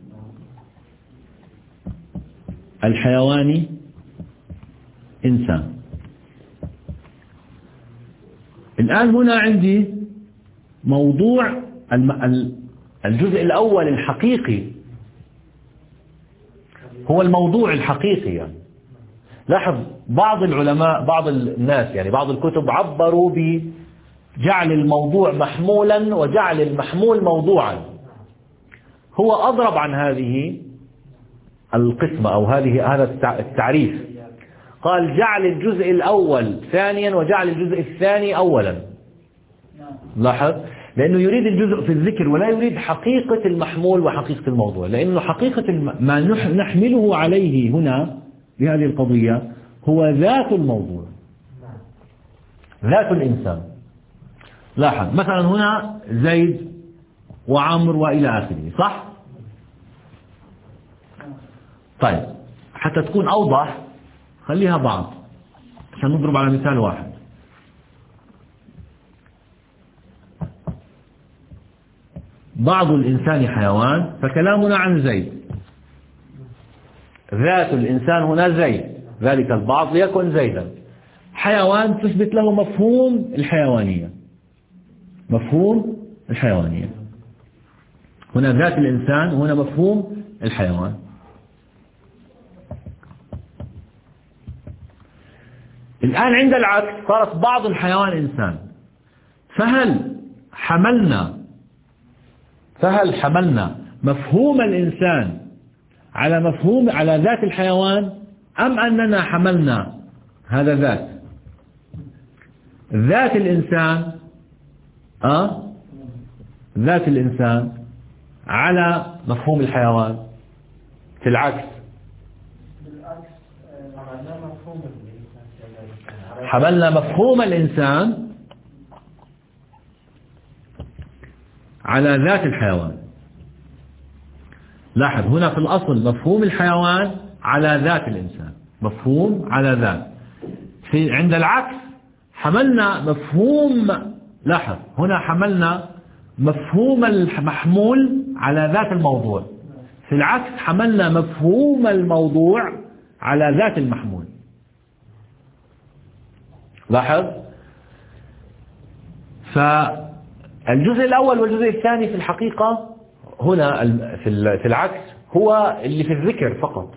الحيوان إنسان. الآن هنا عندي موضوع الجزء الأول الحقيقي هو الموضوع الحقيقي يعني. لاحظ بعض العلماء بعض الناس يعني بعض الكتب عبروا بجعل الموضوع محمولا وجعل المحمول موضوعا. هو أضرب عن هذه القسمة أو هذه هذا التعريف، قال جعل الجزء الأول ثانيا وجعل الجزء الثاني أولا. لاحظ، لأنه يريد الجزء في الذكر ولا يريد حقيقة المحمول وحقيقة الموضوع، لأنه حقيقة ما نحمله عليه هنا بهذه القضية هو ذات الموضوع، ذات الإنسان. لاحظ مثلا هنا زيد وعمر وإلى آخره، صح؟ طيب حتى تكون أوضح خليها بعض عشان نضرب على مثال واحد. بعض الإنسان حيوان، فكلامنا عن زيد، ذات الإنسان هنا زيد، ذلك البعض ليكن زيدا. حيوان تثبت له مفهوم الحيوانية، مفهوم الحيوانية. هنا ذات الإنسان وهنا مفهوم الحيوان. الآن عند العكس صارت بعض الحيوان إنسان، فهل حملنا فهل حملنا مفهوم الإنسان على مفهوم على ذات الحيوان، أم أننا حملنا هذا ذات ذات الإنسان أه ذات الإنسان على مفهوم الحيوان؟ في العكس، حملنا مفهوم الإنسان على ذات الحيوان. لاحظ هنا في الأصل مفهوم الحيوان على ذات الإنسان، مفهوم على ذات. في عند العكس حملنا مفهوم، لاحظ هنا حملنا مفهوم المحمول على ذات الموضوع، في العكس حملنا مفهوم الموضوع على ذات المحمول. لاحظ، فالجزء الأول والجزء الثاني في الحقيقة هنا في العكس هو اللي في الذكر فقط،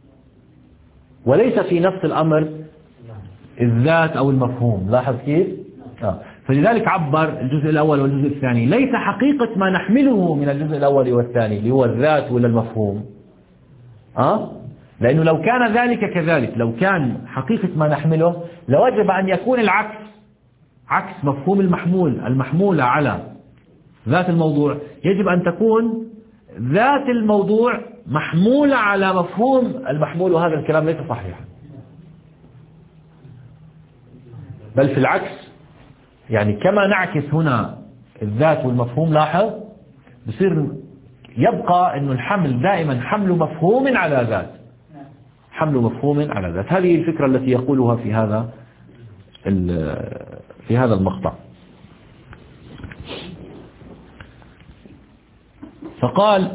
وليس في نفس الأمر الذات أو المفهوم. لاحظ كيف؟ آه. فلذلك عبر الجزء الأول والجزء الثاني ليس حقيقة ما نحمله من الجزء الأول والثاني اللي هو الذات ولا المفهوم، أه؟ لأنه لو كان ذلك كذلك، لو كان حقيقة ما نحمله لوجب أن يكون العكس، عكس مفهوم المحمول المحمولة على ذات الموضوع، يجب أن تكون ذات الموضوع محمولة على مفهوم المحمول، وهذا الكلام ليس صحيحا، بل في العكس. يعني كما نعكس هنا الذات والمفهوم، لاحظ بصير يبقى أنه الحمل دائما حمل مفهوم على ذات، حمل مفهوم على ذات. هذه الفكرة التي يقولها في هذا في هذا المقطع. فقال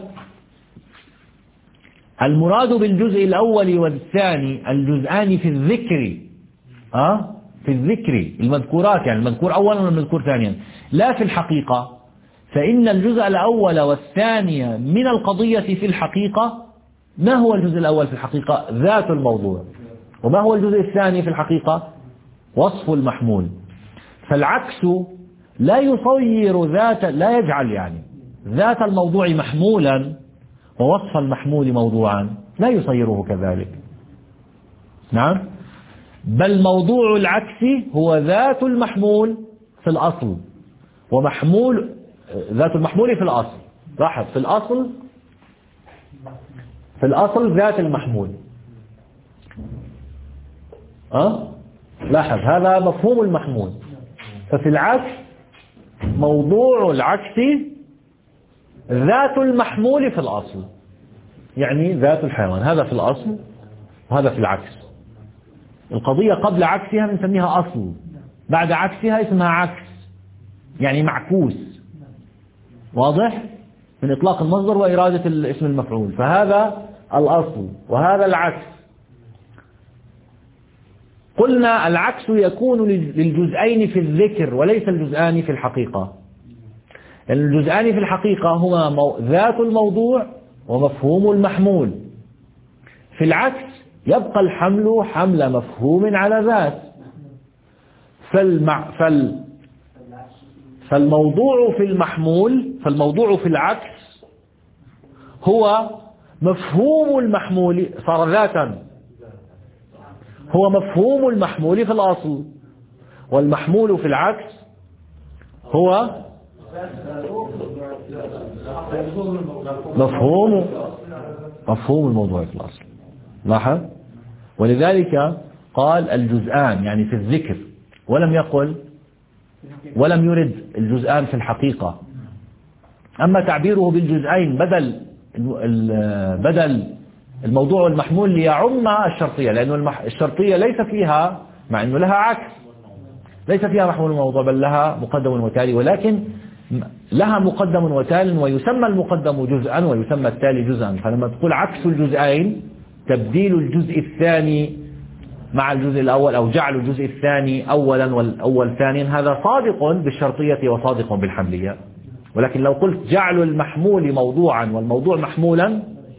المراد بالجزء الأول والثاني الجزءان في الذكر، أه؟ في الذكر المذكورات، يعني المذكور أولا والمذكور ثانيا، لا في الحقيقة. فإن الجزء الأول والثاني من القضية في الحقيقة، ما هو الجزء الأول في الحقيقة؟ ذات الموضوع. وما هو الجزء الثاني في الحقيقة؟ وصف المحمول. فالعكس لا يصير ذات، لا يجعل يعني ذات الموضوع محمولا ووصف المحمول موضوعا، لا يصيره كذلك. نعم، بل موضوع العكس هو ذات المحمول في الأصل، ومحمول ذات المحمول في الأصل. لاحظ، في الأصل في الأصل ذات المحمول. أه؟ لاحظ هذا مفهوم المحمول. ففي العكس موضوع العكس ذات المحمول في الأصل، يعني ذات الحيوان، هذا في الأصل وهذا في العكس. القضية قبل عكسها بنسميها أصل، بعد عكسها اسمها عكس، يعني معكوس. واضح؟ من إطلاق المصدر وإرادة الاسم المفعول. فهذا الأصل وهذا العكس. قلنا العكس يكون للجزئين في الذكر وليس الجزئان في الحقيقة. الجزئان في الحقيقة هما ذات الموضوع ومفهوم المحمول. في العكس يبقى الحمل حمل مفهوم على ذات. فالمع... فال... فالموضوع في المحمول، فالموضوع في العكس هو مفهوم المحمول، صار ذاتا، هو مفهوم المحمول في الأصل، والمحمول في العكس هو مفهوم مفهوم الموضوع في الأصل. لاحظ، ولذلك قال الجزءان يعني في الذكر، ولم يقل ولم يرد الجزءان في الحقيقة. أما تعبيره بالجزئين بدل بدل الموضوع والمحمول ليعم الشرطية، لأن الشرطية ليس فيها، مع أنه لها عكس، ليس فيها محمول الموضوع بل لها مقدم وتالي، ولكن لها مقدم وتال، ويسمى المقدم جزءا ويسمى التالي جزءا. فلما تقول عكس الجزئين، تبديل الجزء الثاني مع الجزء الأول، أو جعل الجزء الثاني أولا والأول ثانيا، هذا صادق بالشرطية وصادق بالحملية. ولكن لو قلت جعل المحمول موضوعا والموضوع محمولا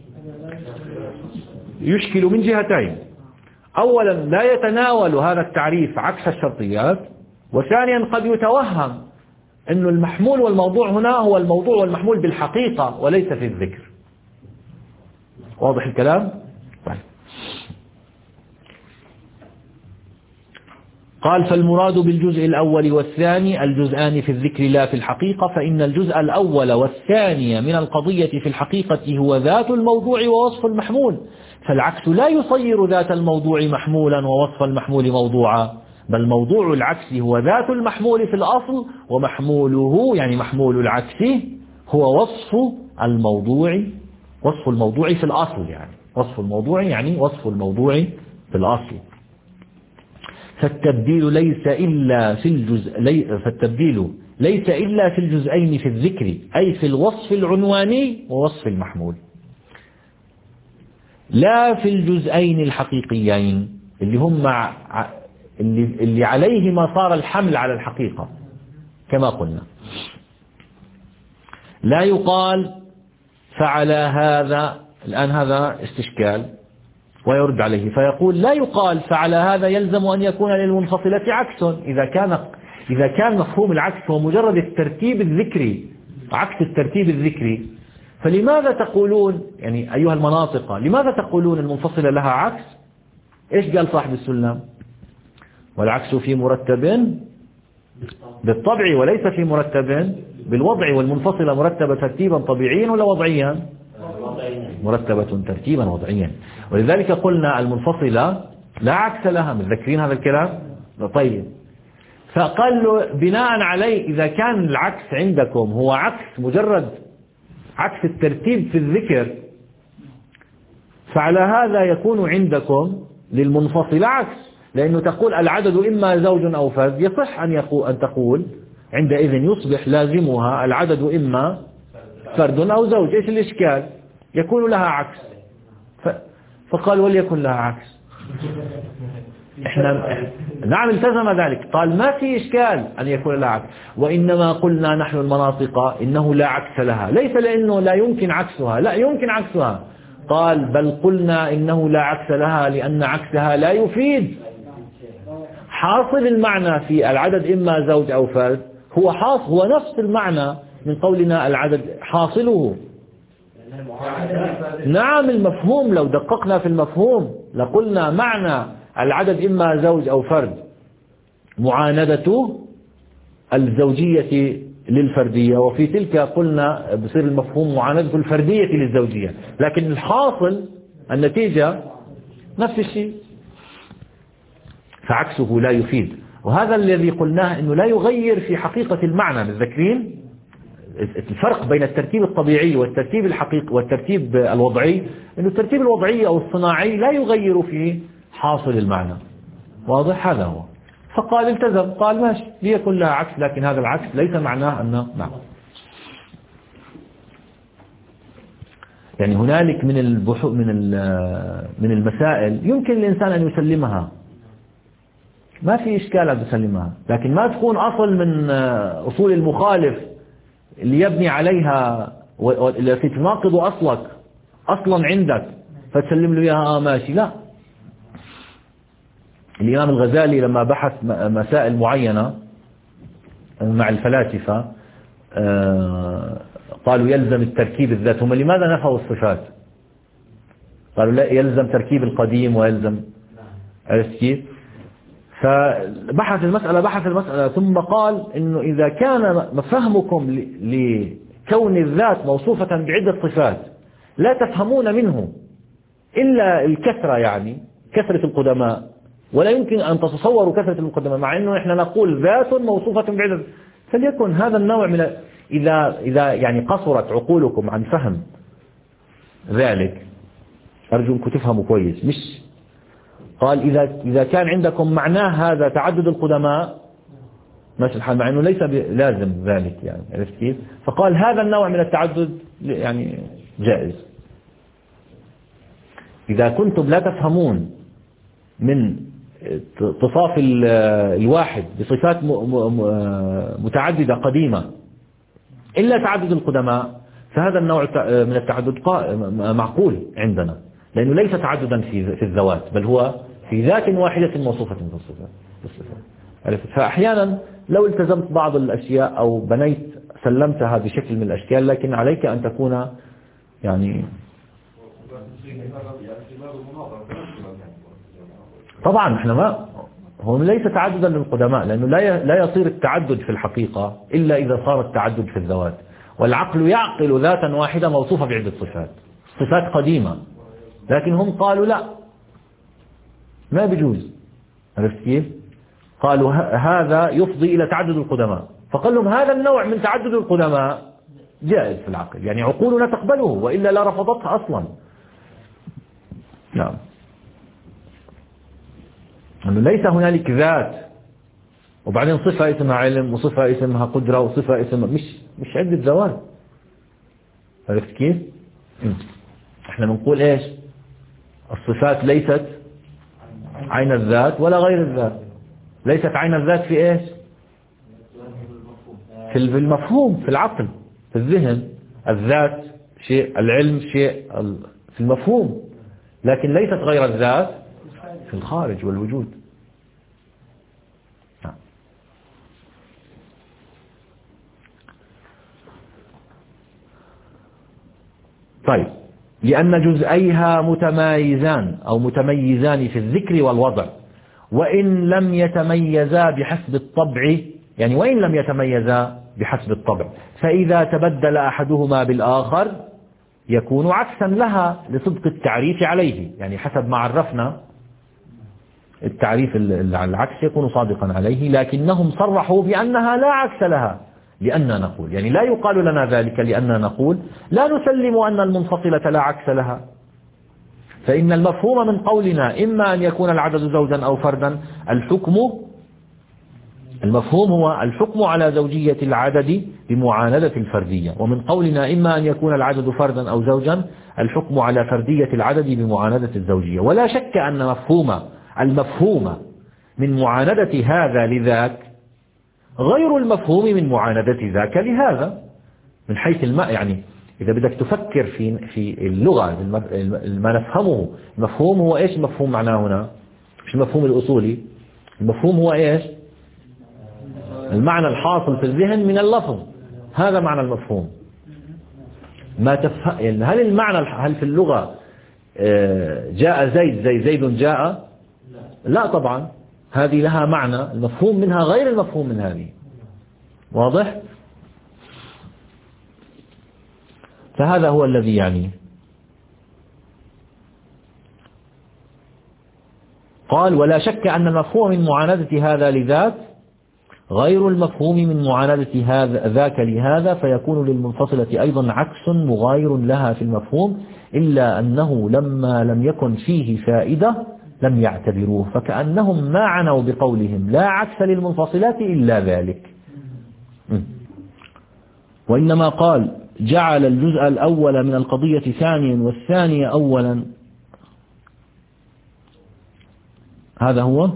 يشكل من جهتين. أولا لا يتناول هذا التعريف عكس الشرطيات، وثانيا قد يتوهم أن المحمول والموضوع هنا هو الموضوع والمحمول بالحقيقة وليس في الذكر. واضح الكلام؟ طيب. قال فالمراد بالجزء الأول والثاني الجزءان في الذكر لا في الحقيقة، فإن الجزء الأول والثاني من القضية في الحقيقة هو ذات الموضوع ووصف المحمول، فالعكس لا يصير ذات الموضوع محمولا ووصف المحمول موضوعا، بل موضوع العكس هو ذات المحمول في الأصل، ومحموله يعني محمول العكس هو وصف الموضوع وصف الموضوع في الأصل، يعني وصف الموضوع يعني وصف الموضوع في الأصل. فالتبديل ليس إلا في الجزء لي فالتبديل ليس إلا في الجزئين في الذكر، أي في الوصف العنواني ووصف المحمول، لا في الجزئين الحقيقيين اللي هم مع اللي, اللي عليهما صار الحمل على الحقيقة. كما قلنا لا يقال فعل هذا، الآن هذا استشكال ويرد عليه، فيقول لا يقال فعل هذا يلزم أن يكون للمنفصلة عكس، إذا كان إذا كان مفهوم العكس هو مجرد الترتيب الذكري، عكس الترتيب الذكري، فلماذا تقولون يعني أيها المناطق لماذا تقولون المنفصلة لها عكس؟ إيش قال صاحب السلم؟ والعكس في مرتب بالطبع وليس في مرتب بالوضع، والمنفصلة مرتبة ترتيبا طبيعيا ولا وضعيا؟ مرتبة ترتيبا وضعيا. ولذلك قلنا المنفصلة لا عكس لها. متذكرين هذا الكلام؟ طيب، فقال له بناء عليه إذا كان العكس عندكم هو عكس مجرد عكس الترتيب في الذكر، فعلى هذا يكون عندكم للمنفصل عكس، لأنه تقول العدد إما زوج أو فرد، يصح أن يقول أن تقول عندئذ يصبح لازمها العدد إما فرد أو زوج. إيش الإشكال؟ يكون لها عكس. فقال وليكن لها عكس. احنا نعم التزم ذلك، قال ما في إشكال أن يكون لها عكس، وإنما قلنا نحن المناطق إنه لا عكس لها، ليس لأنه لا يمكن عكسها، لا يمكن عكسها. قال بل قلنا إنه لا عكس لها لأن عكسها لا يفيد. حاصل المعنى في العدد إما زوج أو فرد هو حاصل، هو نفس المعنى من قولنا العدد حاصله. نعم المفهوم، لو دققنا في المفهوم لقلنا معنى العدد إما زوج أو فرد معاندة الزوجية للفردية، وفي تلك قلنا بصير المفهوم معاندة الفردية للزوجية، لكن الحاصل النتيجة نفس الشيء، فعكسه لا يفيد. وهذا الذي قلناه أنه لا يغير في حقيقة المعنى. متذكرين الفرق بين الترتيب الطبيعي والترتيب الحقيقي والترتيب الوضعي؟ أنه الترتيب الوضعي أو الصناعي لا يغير في حاصل المعنى. واضح؟ هذا هو. فقال التزم، قال ماشي ليكن لها عكس، لكن هذا العكس ليس معناه أنه نعم. يعني هنالك من البحو من من المسائل يمكن الإنسان أن يسلمها، ما في إشكال أن يسلمها، لكن ما تكون أصل من أصول المخالف اللي يبني عليها والتي تناقض أصلك أصلا عندك فتسلم له إياها. آه ماشي، لا. الإمام الغزالي لما بحث مسائل معينة مع الفلاسفة قالوا يلزم التركيب الذات. هم لماذا نفوا الصفات؟ قالوا لا، يلزم تركيب القديم ويلزم. عرفت كيف؟ فبحث المسألة بحث المسألة ثم قال إنه إذا كان فهمكم لكون الذات موصوفة بعدة صفات لا تفهمون منه إلا الكثرة، يعني كثرة القدماء، ولا يمكن أن تتصوروا كثرة القدماء، مع أنه إحنا نقول ذات موصوفة بعدة، فليكن هذا النوع من إذا إذا يعني قصرت عقولكم عن فهم ذلك، أرجو أنكم تفهموا كويس. مش قال إذا إذا كان عندكم معناه هذا تعدد القدماء ماشي الحال، مع أنه ليس لازم ذلك، يعني عرفت كيف؟ فقال هذا النوع من التعدد يعني جائز. إذا كنتم لا تفهمون من اتصاف الواحد بصفات متعددة قديمة إلا تعدد القدماء، فهذا النوع من التعدد معقول عندنا، لأنه ليس تعددا في في الذوات، بل هو في ذات واحدة موصوفة بالصفات. فأحيانا لو التزمت بعض الأشياء أو بنيت سلمتها بشكل من الأشكال، لكن عليك أن تكون يعني طبعا احنا ما هو ليس تعددا للقدماء، لأنه لا لا يصير التعدد في الحقيقة إلا إذا صار التعدد في الذوات، والعقل يعقل ذاتا واحدة موصوفة بعدة صفات، صفات قديمة، لكن هم قالوا لا ما بيجوز. عرفت كيف؟ قالوا هذا يفضي إلى تعدد القدماء، فقال لهم هذا النوع من تعدد القدماء جائز في العقل، يعني عقولنا تقبله وإلا لا رفضتها أصلا. نعم، أنه ليس هنالك ذات وبعدين صفة اسمها علم وصفة اسمها قدرة وصفة اسمها مش مش عدة ذوات. عرفت كيف؟ احنا بنقول ايش؟ الصفات ليست عين الذات ولا غير الذات، ليست عين الذات في ايش؟ في المفهوم، في العقل، في الذهن. الذات شيء، العلم شيء في المفهوم، لكن ليست غير الذات في الخارج والوجود. طيب، لأن جزئيها متمايزان أو متميزان في الذكر والوضع، وإن لم يتميزا بحسب الطبع، يعني وإن لم يتميزا بحسب الطبع، فإذا تبدل أحدهما بالآخر يكون عكسا لها لصدق التعريف عليه. يعني حسب ما عرفنا التعريف العكس يكون صادقا عليه، لكنهم صرحوا بأنها لا عكس لها، لأننا نقول، يعني لا يقال لنا ذلك، لأننا نقول لا نسلم أن المنفصلة لا عكس لها. فإن المفهوم من قولنا إما أن يكون العدد زوجا أو فردا، الحكم المفهوم هو الحكم على زوجية العدد بمعاندة الفردية، ومن قولنا إما أن يكون العدد فردا أو زوجا، الحكم على فردية العدد بمعاندة الزوجية. ولا شك أن مفهوم المفهوم من معاندة هذا لذاك غير المفهوم من معاندة ذاك لهذا، من حيث الماء. يعني إذا بدك تفكر في في اللغة ما نفهمه، المفهوم هو إيش؟ المفهوم معناه هنا مش المفهوم الأصولي، المفهوم هو إيش؟ المعنى الحاصل في الذهن من اللفظ، هذا معنى المفهوم. ما تفهم يعني هل المعنى هل في اللغة جاء زيد زي زيد جاء؟ لا طبعا، هذه لها معنى، المفهوم منها غير المفهوم من هذه. واضح؟ فهذا هو الذي يعني قال ولا شك أن المفهوم من معاندة هذا لذاك غير المفهوم من معاندة هذا ذاك لهذا، فيكون للمنفصلة أيضا عكس مغاير لها في المفهوم، إلا أنه لما لم يكن فيه فائدة لم يعتبروه، فكأنهم ما عنوا بقولهم لا عكس للمنفصلات إلا ذلك. وإنما قال جعل الجزء الأول من القضية ثانيا والثاني أولا، هذا هو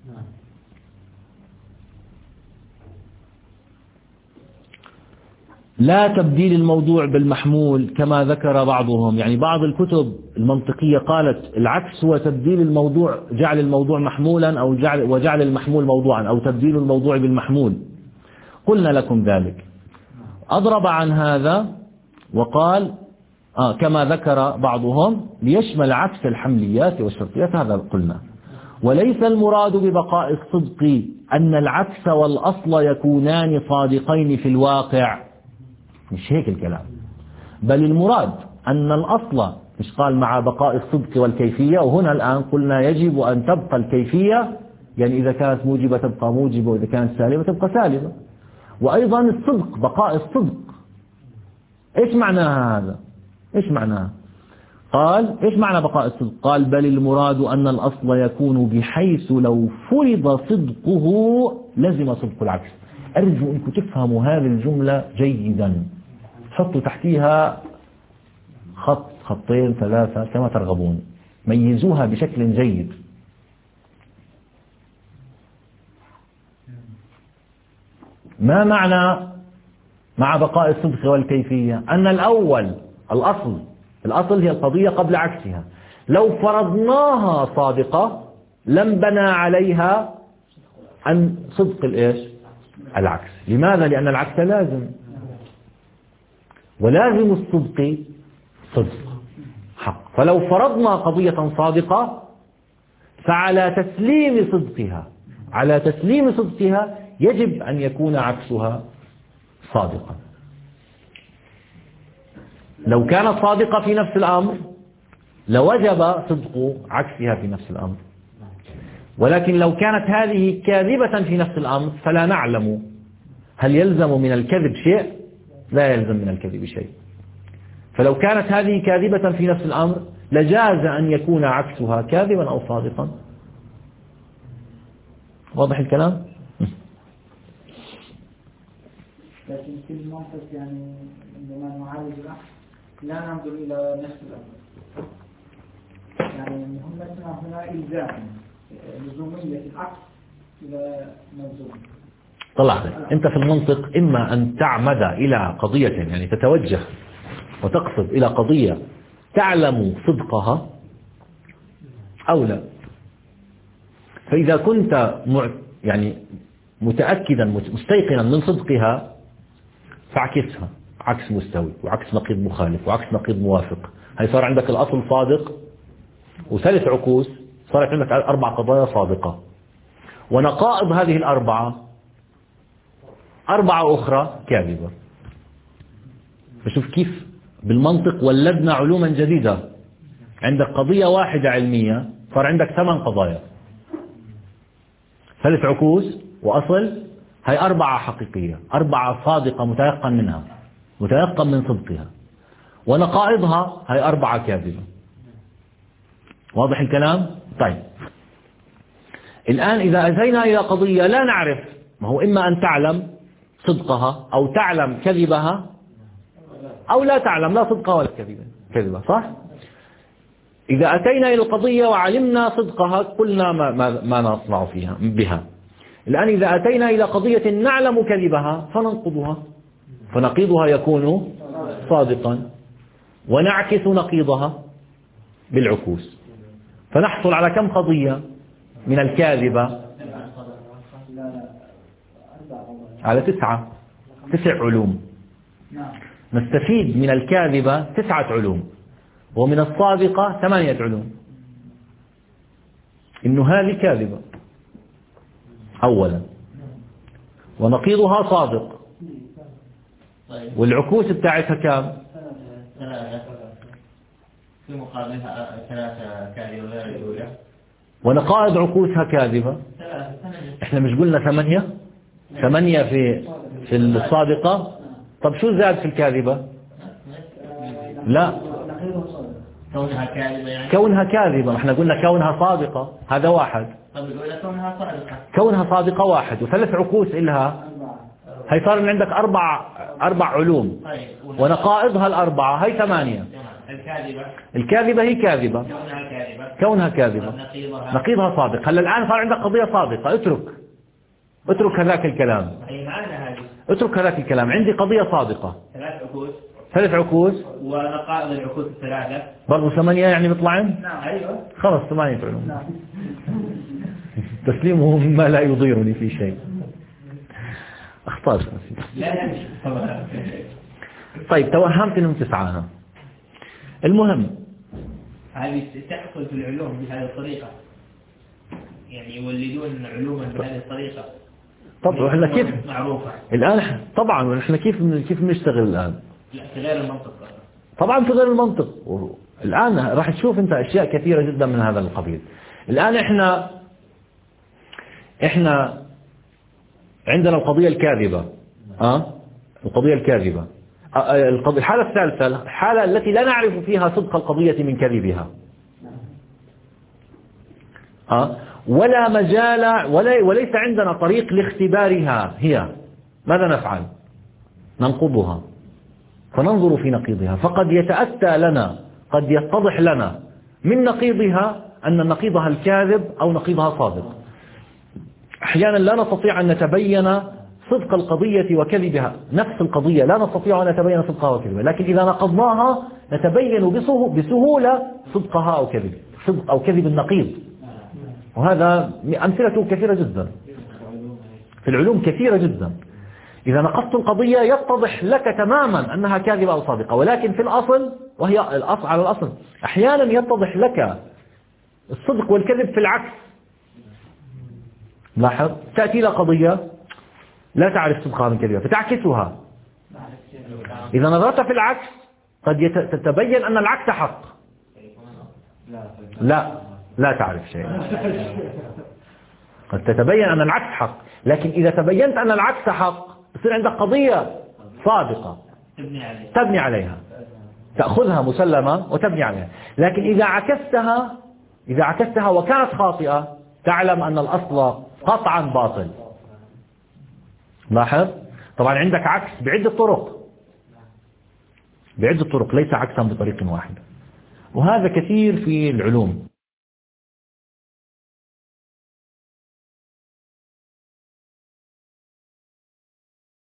لا تبديل الموضوع بالمحمول كما ذكر بعضهم. يعني بعض الكتب المنطقية قالت العكس هو تبديل الموضوع، جعل الموضوع محمولا أو جعل وجعل المحمول موضوعا، أو تبديل الموضوع بالمحمول. قلنا لكم ذلك. أضرب عن هذا وقال آه كما ذكر بعضهم ليشمل عكس الحمليات والشرطيات، هذا قلنا. وليس المراد ببقاء الصدق أن العكس والأصل يكونان صادقين في الواقع، مش هيك الكلام، بل المراد أن الأصل، مش قال مع بقاء الصدق والكيفية، وهنا الآن قلنا يجب أن تبقى الكيفية، يعني إذا كانت موجبة تبقى موجبة، وإذا كانت سالبة تبقى سالبة. وأيضا الصدق، بقاء الصدق، إيش معناها هذا؟ إيش معناها؟ قال إيش معنى بقاء الصدق؟ قال بل المراد أن الأصل يكون بحيث لو فرض صدقه لزم صدق العكس. أرجو أنكم تفهموا هذه الجملة جيدا، حطوا تحتيها خط خطين ثلاثة كما ترغبون، ميزوها بشكل جيد. ما معنى مع بقاء الصدق والكيفية؟ أن الأول الأصل الأصل هي القضية قبل عكسها، لو فرضناها صادقة لم بنى عليها أن صدق الإيش؟ العكس. لماذا؟ لأن العكس لازم، ولازم الصدق صدق حق. فلو فرضنا قضية صادقة فعلى تسليم صدقها على تسليم صدقها يجب أن يكون عكسها صادقا. لو كانت صادقة في نفس الأمر لوجب صدق عكسها في نفس الأمر، ولكن لو كانت هذه كاذبة في نفس الأمر فلا نعلم هل يلزم من الكذب شيء؟ لا يلزم من الكذب شيء. فلو كانت هذه كاذبة في نفس الأمر لجاز أن يكون عكسها كاذبا أو صادقا. واضح الكلام؟ لكن في المنطق يعني عندما نعالج العكس لا ننظر إلى نفس الأمر، يعني هم مثلا هنا إلزام لزومية العكس إلى ملزوم. طلع أنت في المنطق إما أن تعمد إلى قضية، يعني تتوجه وتقصد إلى قضية تعلم صدقها أو لا. فإذا كنت يعني متأكدا مستيقنا من صدقها فاعكسها، عكس مستوي وعكس نقيض مخالف وعكس نقيض موافق. هي صار عندك الأصل صادق وثلاث عكوس، صارت عندك أربع قضايا صادقة، ونقائض هذه الأربعة أربعة أخرى كاذبة. فشوف كيف بالمنطق ولدنا علوما جديدة. عندك قضية واحدة علمية صار عندك ثمان قضايا، ثلاث عكوس وأصل، هي أربعة حقيقية، أربعة صادقة متيقن منها، متيقن من صدقها، ونقائضها هي أربعة كاذبة. واضح الكلام؟ طيب الآن إذا أتينا إلى قضية لا نعرف، ما هو إما أن تعلم صدقها أو تعلم كذبها أو لا تعلم لا صدقها ولا كذبها كذبة، صح؟ إذا أتينا إلى القضية وعلمنا صدقها قلنا ما, ما, ما نصنع فيها بها. الآن إذا أتينا إلى قضية نعلم كذبها فننقضها، فنقيضها يكون صادقا ونعكس نقيضها بالعكوس، فنحصل على كم قضية من الكاذبة؟ على تسعة تسع علوم. نستفيد من الكاذبة تسعة علوم، ومن الصادقة ثمانية علوم. إنه هذه كاذبة أولا، ونقيضها صادق، والعكوس بتاعتها كام؟ في مقابلها ثلاثة كاذبة غير الأولى، ونقائض عكوسها كاذبة. احنا مش قلنا ثمانية ثمانية في في الصادقة؟ طب شو زاد في الكاذبة؟ لا، كونها كاذبة يعني كونها كاذبة. احنا قلنا كونها صادقة، هذا واحد. طب يقول كونها صادقة، كونها صادقة واحد، وثلاث عكوس إلها، هي صار من عندك أربع أربع علوم، ونقائضها الأربعة هي ثمانية. الكاذبة الكاذبة هي كاذبة، كونها كاذبة كونها كاذبة، نقيضها نقيضها صادق. هلا الآن صار عندك قضية صادقة، اترك اترك هذاك الكلام، أي معنى هذه؟ اترك هذاك الكلام. عندي قضية صادقة، ثلاث عكوس ثلاث عكوس ونقائض العكوس الثلاثة برضو ثمانية، يعني بيطلعن نعم أيوة خلص ثمانية علوم. تسليمه مما لا يضيرني في شيء. اخطأت. لا لا طيب توهمت انهم تسعة. المهم هذه تحصل في العلوم بهذه الطريقة، يعني يولدون علوما بهذه الطريقة. طبعا احنا كيف معروفة الآن؟ طبعا احنا كيف كيف بنشتغل الآن؟ لا في غير المنطق، طبعا في غير المنطق. الآن راح تشوف انت اشياء كثيرة جدا من هذا القبيل. الآن احنا احنا عندنا القضية الكاذبة، اه القضية الكاذبة. الحالة الثالثة الحالة التي لا نعرف فيها صدق القضية من كذبها، اه ولا مجال ولا وليس عندنا طريق لاختبارها. هي ماذا نفعل؟ ننقضها، فننظر في نقيضها. فقد يتأتى لنا، قد يتضح لنا من نقيضها أن نقيضها الكاذب أو نقيضها صادق. أحيانا لا نستطيع أن نتبين صدق القضية وكذبها، نفس القضية لا نستطيع أن نتبين صدقها وكذبها، لكن إذا نقضناها نتبين بسهولة صدقها أو كذب صدق أو كذب النقيض. وهذا أمثلته كثيرة جدا في العلوم، كثيرة جدا. إذا نقضت القضية يتضح لك تماما أنها كاذبة أو صادقة، ولكن في الأصل، وهي الأصل على الأصل، أحيانا يتضح لك الصدق والكذب في العكس. لاحظ، تأتي إلى قضية لا تعرف صدقها من كذبها فتعكسها. إذا نظرت في العكس قد تتبين أن العكس حق. لا لا تعرف شيء، قد تتبين أن العكس حق، لكن إذا تبينت أن العكس حق يصير عندك قضية صادقة تبني عليها، تأخذها مسلمة وتبني عليها. لكن إذا عكستها إذا عكستها وكانت خاطئة تعلم أن الأصل قطعا باطل. لاحظ، طبعا عندك عكس بعدة طرق، بعدة طرق، ليس عكسا بطريق واحد. وهذا كثير في العلوم.